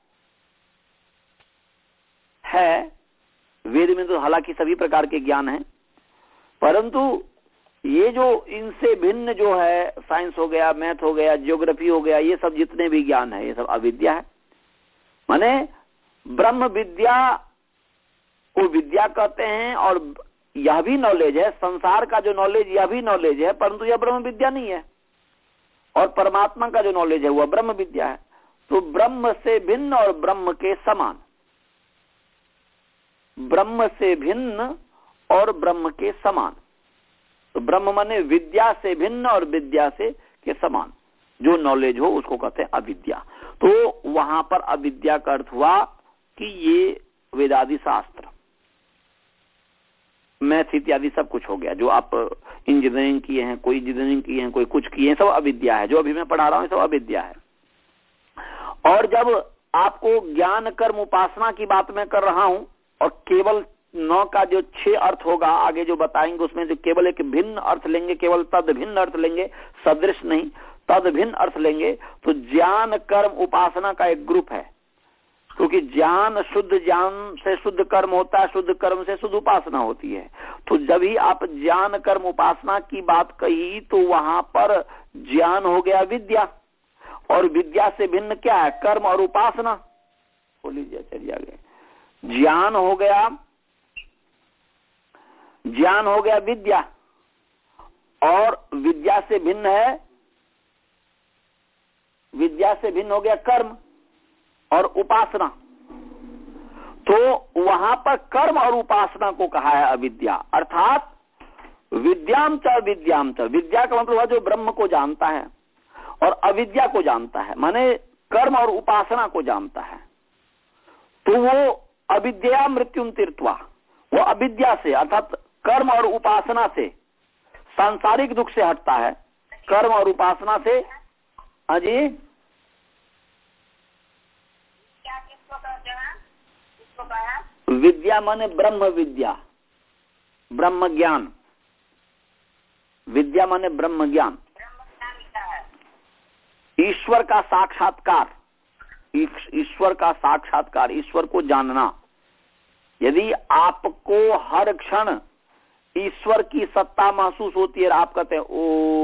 है, वेद में तो हालांकि सभी प्रकार के ज्ञान हैं, परंतु ये जो इनसे भिन्न जो है, साइंस हो गया, मैथ हो गया, ज्योग्राफी हो गया, ये सब जितने भी ज्ञान है ये सब अविद्या है। माने ब्रह्म विद्या को विद्या कहते हैं, और यह भी नॉलेज है, संसार का जो नॉलेज यह भी नॉलेज है, परंतु यह ब्रह्म विद्या नहीं है। और परमात्मा का जो नॉलेज है वह ब्रह्म विद्या है। तो ब्रह्म से भिन्न और ब्रह्म के समान, ब्रह्म से भिन्न और ब्रह्म के समान। तो ब्रह्म माने विद्या से भिन्न और विद्या से के समान जो नॉलेज हो उसको कहते हैं अविद्या। तो वहां पर अविद्या का अर्थ हुआ कि ये वेदादि शास्त्र, मैथ इत्यादि सब कुछ हो गया, जो आप इंजीनियरिंग किए हैं, कोई इंजीनियरिंग किए हैं, कोई कुछ किए हैं, सब अविद्या है। जो अभी मैं पढ़ा रहा हूं सब अविद्या है। और जब आपको ज्ञान कर्म उपासना की बात मैं कर रहा हूं, और केवल नौ का जो छह अर्थ होगा आगे जो बताएंगे, उसमें जो केवल एक भिन्न अर्थ लेंगे, केवल तद भिन्न अर्थ लेंगे, सदृश नहीं, तद भिन्न अर्थ लेंगे, तो ज्ञान कर्म उपासना का एक ग्रुप है। क्योंकि ज्ञान, शुद्ध ज्ञान से शुद्ध कर्म होता है, शुद्ध कर्म से शुद्ध उपासना होती है। तो जब ही आप ज्ञान कर्म उपासना की बात कही तो वहां पर ज्ञान हो गया विद्या, और विद्या से भिन्न क्या है? कर्म और उपासना। बोलिए चलिए आगे। ज्ञान हो गया, ज्ञान हो गया विद्या, और विद्या से भिन्न है, विद्या से भिन्न हो गया कर्म और उपासना। तो वहां पर कर्म और उपासना को कहा है अविद्या। अर्थात विद्याम च विद्याम च, विद्या का मतलब है जो ब्रह्म को जानता है और अविद्या को जानता है, माने कर्म और उपासना को जानता है, तो वो अविद्या मृत्युम तीर्थवा, वो अविद्या से अर्थात कर्म और उपासना से सांसारिक दुख से हटता है, कर्म और उपासना से। अजी क्या किसको कहते हैं? किसको कहा? विद्या माने ब्रह्म विद्या, ब्रह्म ज्ञान। विद्या माने ब्रह्म ज्ञान, ब्रह्म ज्ञान क्या है? ईश्वर का साक्षात्कार, ईश्वर का साक्षात्कार, ईश्वर को जानना। यदि आपको हर क्षण ईश्वर की सत्ता महसूस होती है, आप कहते हैं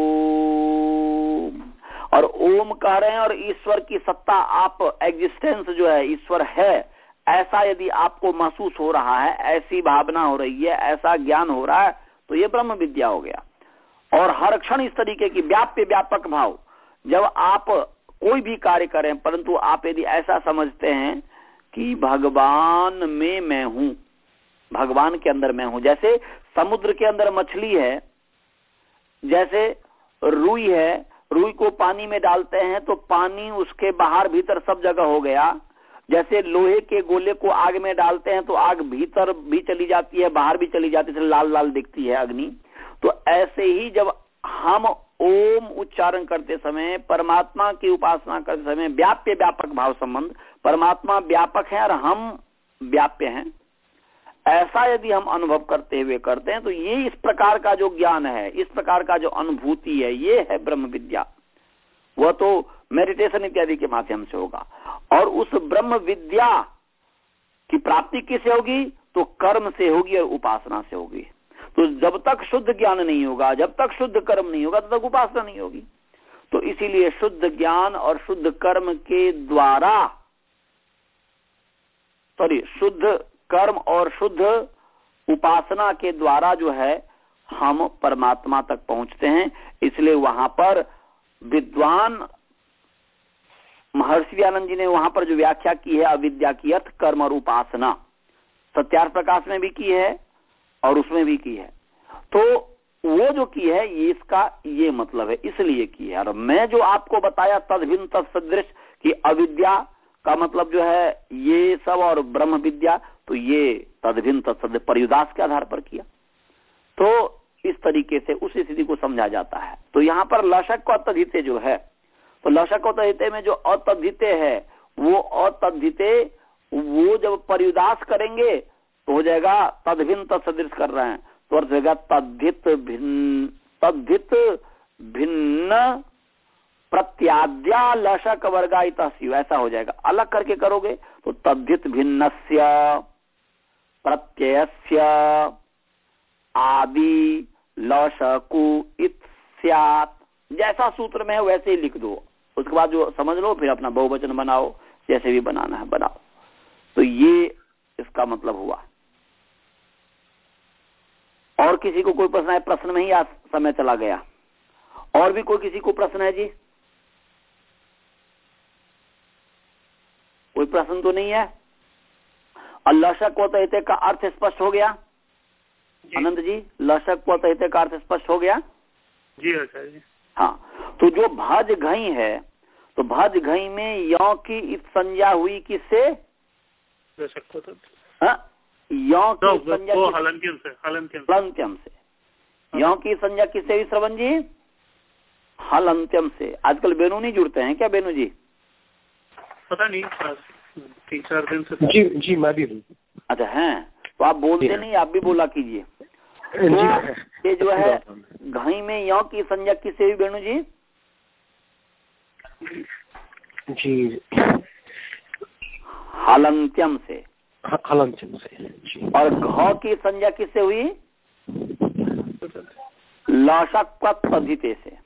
ओम, और ओम कह रहे हैं और ईश्वर की सत्ता, आप एग्जिस्टेंस जो है ईश्वर है, ऐसा यदि आपको महसूस हो रहा है, ऐसी भावना हो रही है, ऐसा ज्ञान हो रहा है, तो ये ब्रह्म विद्या हो गया। और हर क्षण इस तरीके की व्याप्य व्यापक भाव, जब आप कोई भी कार्य करें परंतु आप यदि ऐसा समझते हैं कि भगवान में मैं हूं, भगवान के अंदर मैं हूं, जैसे समुद्र के अंदर मछली है, जैसे रुई है, रुई को पानी में डालते हैं तो पानी उसके बाहर भीतर सब जगह हो गया। जैसे लोहे के गोले को आग में डालते हैं तो आग भीतर भी चली जाती है, बाहर भी चली जाती है, लाल लाल दिखती है अग्नि। तो ऐसे ही जब हम ओम उच्चारण करते समय, परमात्मा की उपासना करते समय, व्याप्य व्यापक भाव संबंध, परमात्मा व्यापक है और हम व्याप्य हैं, ऐसा यदि हम अनुभव करते हुए करते हैं तो ये इस प्रकार का जो ज्ञान है, इस प्रकार का जो अनुभूति है, ये है ब्रह्म विद्या। वह तो मेडिटेशन इत्यादि के माध्यम से होगा। और उस ब्रह्म विद्या की प्राप्ति किससे होगी? तो कर्म से होगी और उपासना से होगी। तो जब तक शुद्ध ज्ञान नहीं होगा, जब तक शुद्ध कर्म नहीं होगा, तब तक उपासना नहीं होगी। तो इसीलिए शुद्ध ज्ञान और शुद्ध कर्म के द्वारा, सॉरी शुद्ध कर्म और शुद्ध उपासना के द्वारा जो है हम परमात्मा तक पहुंचते हैं। इसलिए वहां पर विद्वान महर्षि आनंद जी ने वहां पर जो व्याख्या की है अविद्या की अर्थ कर्म और उपासना, सत्यार्थ प्रकाश में भी की है और उसमें भी की है। तो वो जो की है ये इसका ये मतलब है, इसलिए की है। और मैं जो आपको बताया तद्भिन्न तत्सदृश कि अविद्या का मतलब जो है ये सब और ब्रह्म विद्या, तो ये तद्भिन्न तत्सदृश पर्युदास के आधार पर किया। तो इस तरीके से उस स्थिति को समझा जाता है। तो यहाँ पर लशक को अतद्धिते जो है, तो लशक को अतद्धिते में जो अतद्धिते है, वो अतद्धिते वो जब पर्युदास करेंगे तो हो जाएगा तद्भिन्न तत्सदृश कर रहे हैं, तो अर्थ होगा तद्धित भिन्न, तद्धित भिन्न प्रत्याद्या लशक वर्गायित, ऐसा हो जाएगा। अलग करके करोगे तो तद्धित भिन्नस्य प्रत्ययस्य आदि लशकु इत स्यात्, जैसा सूत्र में है वैसे ही लिख दो। उसके बाद जो समझ लो फिर अपना बहुवचन बनाओ, जैसे भी बनाना है बनाओ। तो ये इसका मतलब हुआ। और किसी को कोई प्रश्न है? प्रश्न में ही आज समय चला गया। और भी कोई किसी को प्रश्न है जी? कोई प्रश्न तो नहीं है? और लशक वतहिते का अर्थ स्पष्ट हो गया? आनंद जी, लशक वतहिते का अर्थ स्पष्ट हो गया? जी अच्छा जी। हाँ, तो जो भज घई है, तो भज घई में यौ की इत संज्ञा हुई किससे? यौ की संज्ञा हलंत्यम से, हलंत्यम से। यौ की संज्ञा किससे हुई श्रवण जी? हलंत्यम से। आजकल बेनू नहीं जुड़ते हैं क्या बेनू जी? पता नहीं, तीन चार दिन से। जी जी मैं भी हूँ। अच्छा हैं, तो आप बोलते नहीं, आप भी बोला कीजिए। तो ये जो है घई में यौ की संज्ञा किससे हुई बेनू जी? जी हलंत्यम से। हलंत्यम से जी। और घ की संज्ञा किससे हुई? लशक तद्धिते से।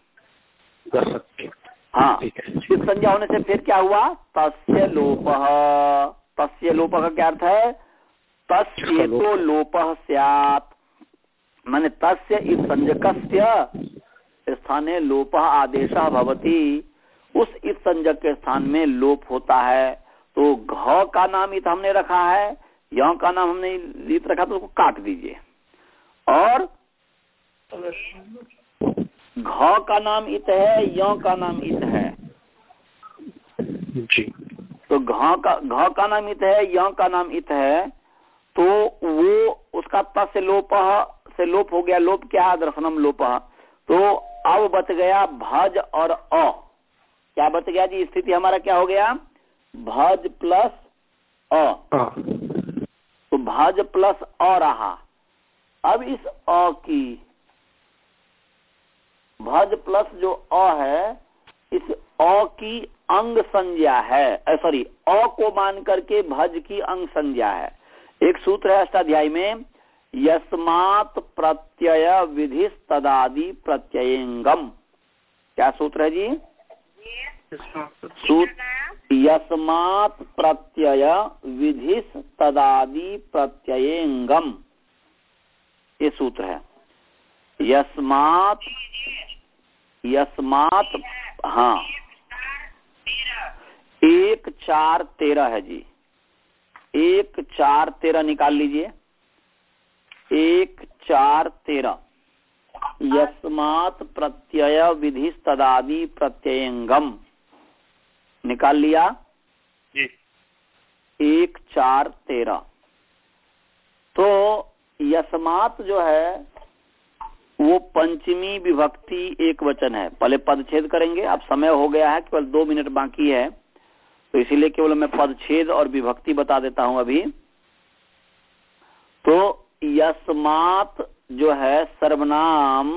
हाँ, इस संज्ञा होने से फिर क्या हुआ? तस्य लोपः। तस्य लोपः का क्या अर्थ है? तस्य तो लोपः स्यात्, माने तस्य इस संज्ञकस्य स्थाने लोपः आदेशः भवति। उस इस संज्ञक के स्थान में लोप होता है। तो घ का नाम इत हमने रखा है, यौ का नाम हमने इत रखा, तो उसको काट दीजिए। और घ का नाम इत है, य का नाम इत है। जी। तो घ का घ का नाम इत है, य का नाम इत है, तो वो उसका त से लोप से लोप हो गया। लोप क्या है? दर्शनम लोप। तो अब बच गया भज और अ। क्या बच गया जी? स्थिति हमारा क्या हो गया? भज प्लस अ। तो भज प्लस अ रहा। अब इस अ की भज प्लस जो अ है, इस अ की अंग संज्ञा है, सॉरी अ को मान करके भज की अंग संज्ञा है। एक सूत्र है अष्टाध्यायी में, यस्मात् प्रत्यय विधि तदादि प्रत्ययंगम। क्या सूत्र है जी? सूत्र यस्मात् प्रत्यय विधि तदादि प्रत्ययंगम, ये सूत्र है। यस्मात् यस्मात् हाँ एक चार तेरह है जी। एक चार तेरह निकाल लीजिए। एक चार तेरह यस्मात् प्रत्यय विधि तदादि प्रत्ययंगम निकाल लिया जी। एक चार तेरह। तो यस्मात् जो है वो पंचमी विभक्ति एक वचन है। पहले पदछेद करेंगे। अब समय हो गया है, केवल दो मिनट बाकी है, तो इसीलिए केवल मैं पदछेद और विभक्ति बता देता हूं अभी। तो यस्मात् जो है सर्वनाम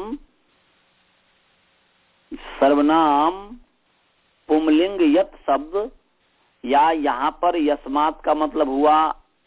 सर्वनाम पुंलिंग यत शब्द, या यहां पर यस्मात् का मतलब हुआ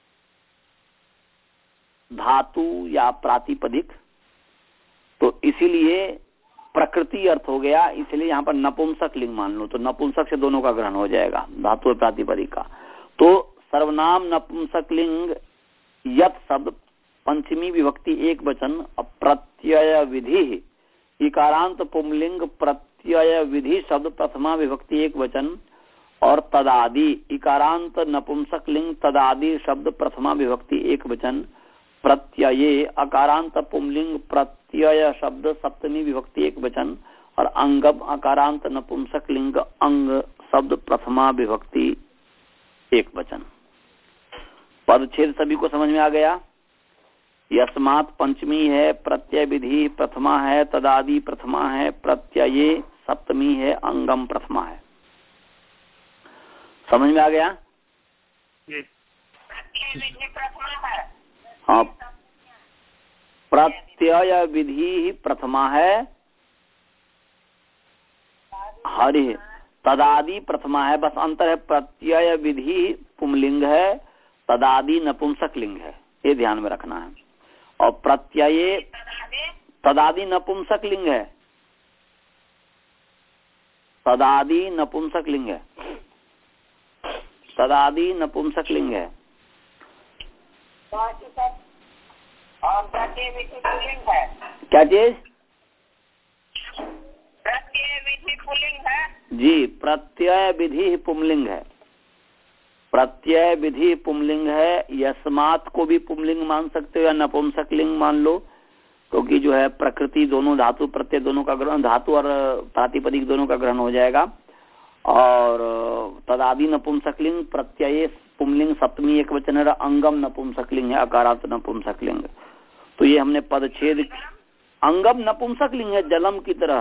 धातु या प्रातिपदिक, तो इसीलिए प्रकृति अर्थ हो गया, इसलिए यहाँ पर नपुंसक लिंग मान लो। तो नपुंसक से दोनों का ग्रहण हो जाएगा, धातु और प्रातिपदिक का। तो सर्वनाम नपुंसक लिंग यत शब्द पंचमी विभक्ति एक वचन, प्रत्यय विधि इकारांत पुंलिंग प्रत्यय विधि शब्द प्रथमा विभक्ति एक वचन, और तदादि इकारांत नपुंसक लिंग तदादि शब्द प्रथमा विभक्ति एक वचन, प्रत्यये अकारांत पुंलिंग प्रत्यय शब्द सप्तमी विभक्ति एक वचन, और अंगम अकारांत नपुंसक लिंग अंग शब्द प्रथमा विभक्ति एक वचन। पदछेद सभी को समझ में आ गया? यस्मात् पंचमी है, प्रत्यय विधि प्रथमा है, तदादि प्रथमा है, प्रत्यये सप्तमी है, अंगम प्रथमा है। समझ में आ गया? हाँ, प्रत्यय विधि प्रथमा है, हरि तदादि प्रथमा है। बस अंतर है, प्रत्यय विधि पुंलिंग है, तदादि नपुंसक लिंग है, ये ध्यान में रखना है। और प्रत्यय तदादि नपुंसक लिंग है, तदादि नपुंसक लिंग है, तदादि नपुंसक लिंग है। क्या चीज? प्रत्यय विधि पुल्लिंग है जी, प्रत्यय विधि पुंलिंग है। प्रत्यय विधि पुंलिंग है। यस्मात् को भी पुंलिंग मान सकते हो या नपुंसक लिंग मान लो, क्योंकि जो है प्रकृति दोनों धातु प्रत्यय दोनों का ग्रहण, धातु और प्रातिपदिक दोनों का ग्रहण हो जाएगा। और तदादि नपुंसक लिंग, प्रत्यय पुंलिंग सप्तमी एक वचन है, अंगम नपुंसक लिंग है, अकारांत नपुंसक लिंग। तो ये हमने पदछेद, अंगम नपुंसक लिंग है जलम की तरह।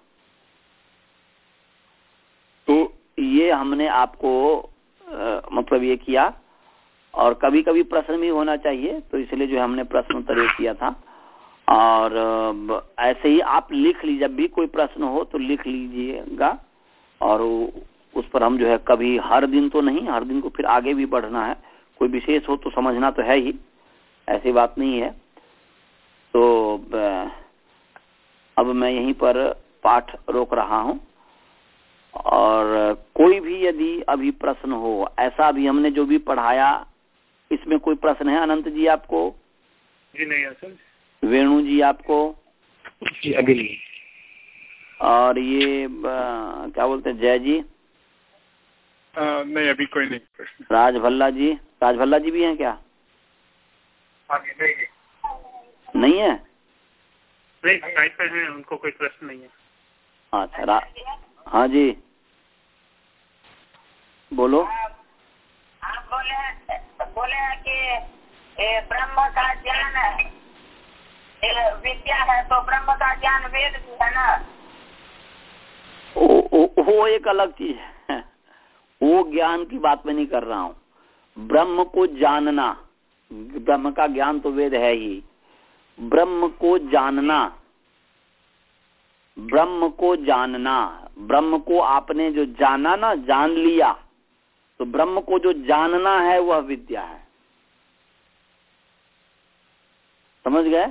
तो ये हमने आपको आ, मतलब ये किया। और कभी कभी प्रश्न भी होना चाहिए, तो इसलिए जो हमने प्रश्न उत्तर किया था। और आ, ऐसे ही आप लिख लीजिए, जब भी कोई प्रश्न हो तो लिख लीजिएगा, और उस पर हम जो है कभी, हर दिन तो नहीं, हर दिन को फिर आगे भी बढ़ना है। कोई विशेष हो तो समझना तो है ही, ऐसी बात नहीं है। तो अब मैं यहीं पर पाठ रोक रहा हूं, और कोई भी यदि अभी प्रश्न हो, ऐसा भी हमने जो भी पढ़ाया इसमें कोई प्रश्न है अनंत जी आपको? जी नहीं है सर। वेणु जी आपको? जी अभी नहीं। और ये आ, क्या बोलते हैं, जय जी? आ, नहीं, अभी कोई नहीं प्रश्न। राज भल्ला जी? राज भल्ला जी भी हैं क्या? नहीं, नहीं है? नहीं साइड पे हैं, उनको कोई प्रश्न नहीं है। अच्छा रा... हाँ जी बोलो। आप बोले बोले हैं कि ए, ब्रह्म का ज्ञान ए, विद्या है, तो ब्रह्म का ज्ञान वेद भी है ना? ओ, ओ, वो एक अलग चीज है, वो ज्ञान की बात मैं नहीं कर रहा हूँ। ब्रह्म को जानना, ब्रह्म का ज्ञान तो वेद है ही, ब्रह्म को जानना, ब्रह्म को जानना, ब्रह्म को आपने जो जाना ना, जान लिया, तो ब्रह्म को जो जानना है वह विद्या है। समझ गए?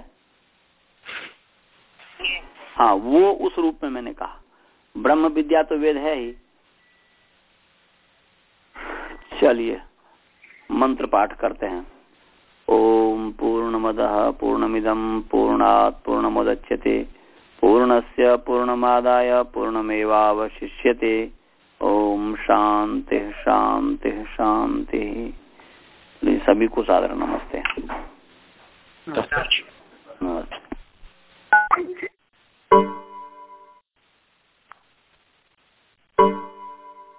हाँ, वो उस रूप में मैंने कहा। ब्रह्म विद्या तो वेद है ही। चलिए मंत्र पाठ करते हैं। ओम पूर्णमदः पूर्णमिदं पूर्णात् पूर्णमुदच्यते पूर्णस्य पूर्णमादाय पूर्णमेवावशिष्यते। ओम शांति शांति शांति। सभी को सादर नमस्ते। नमस्ते।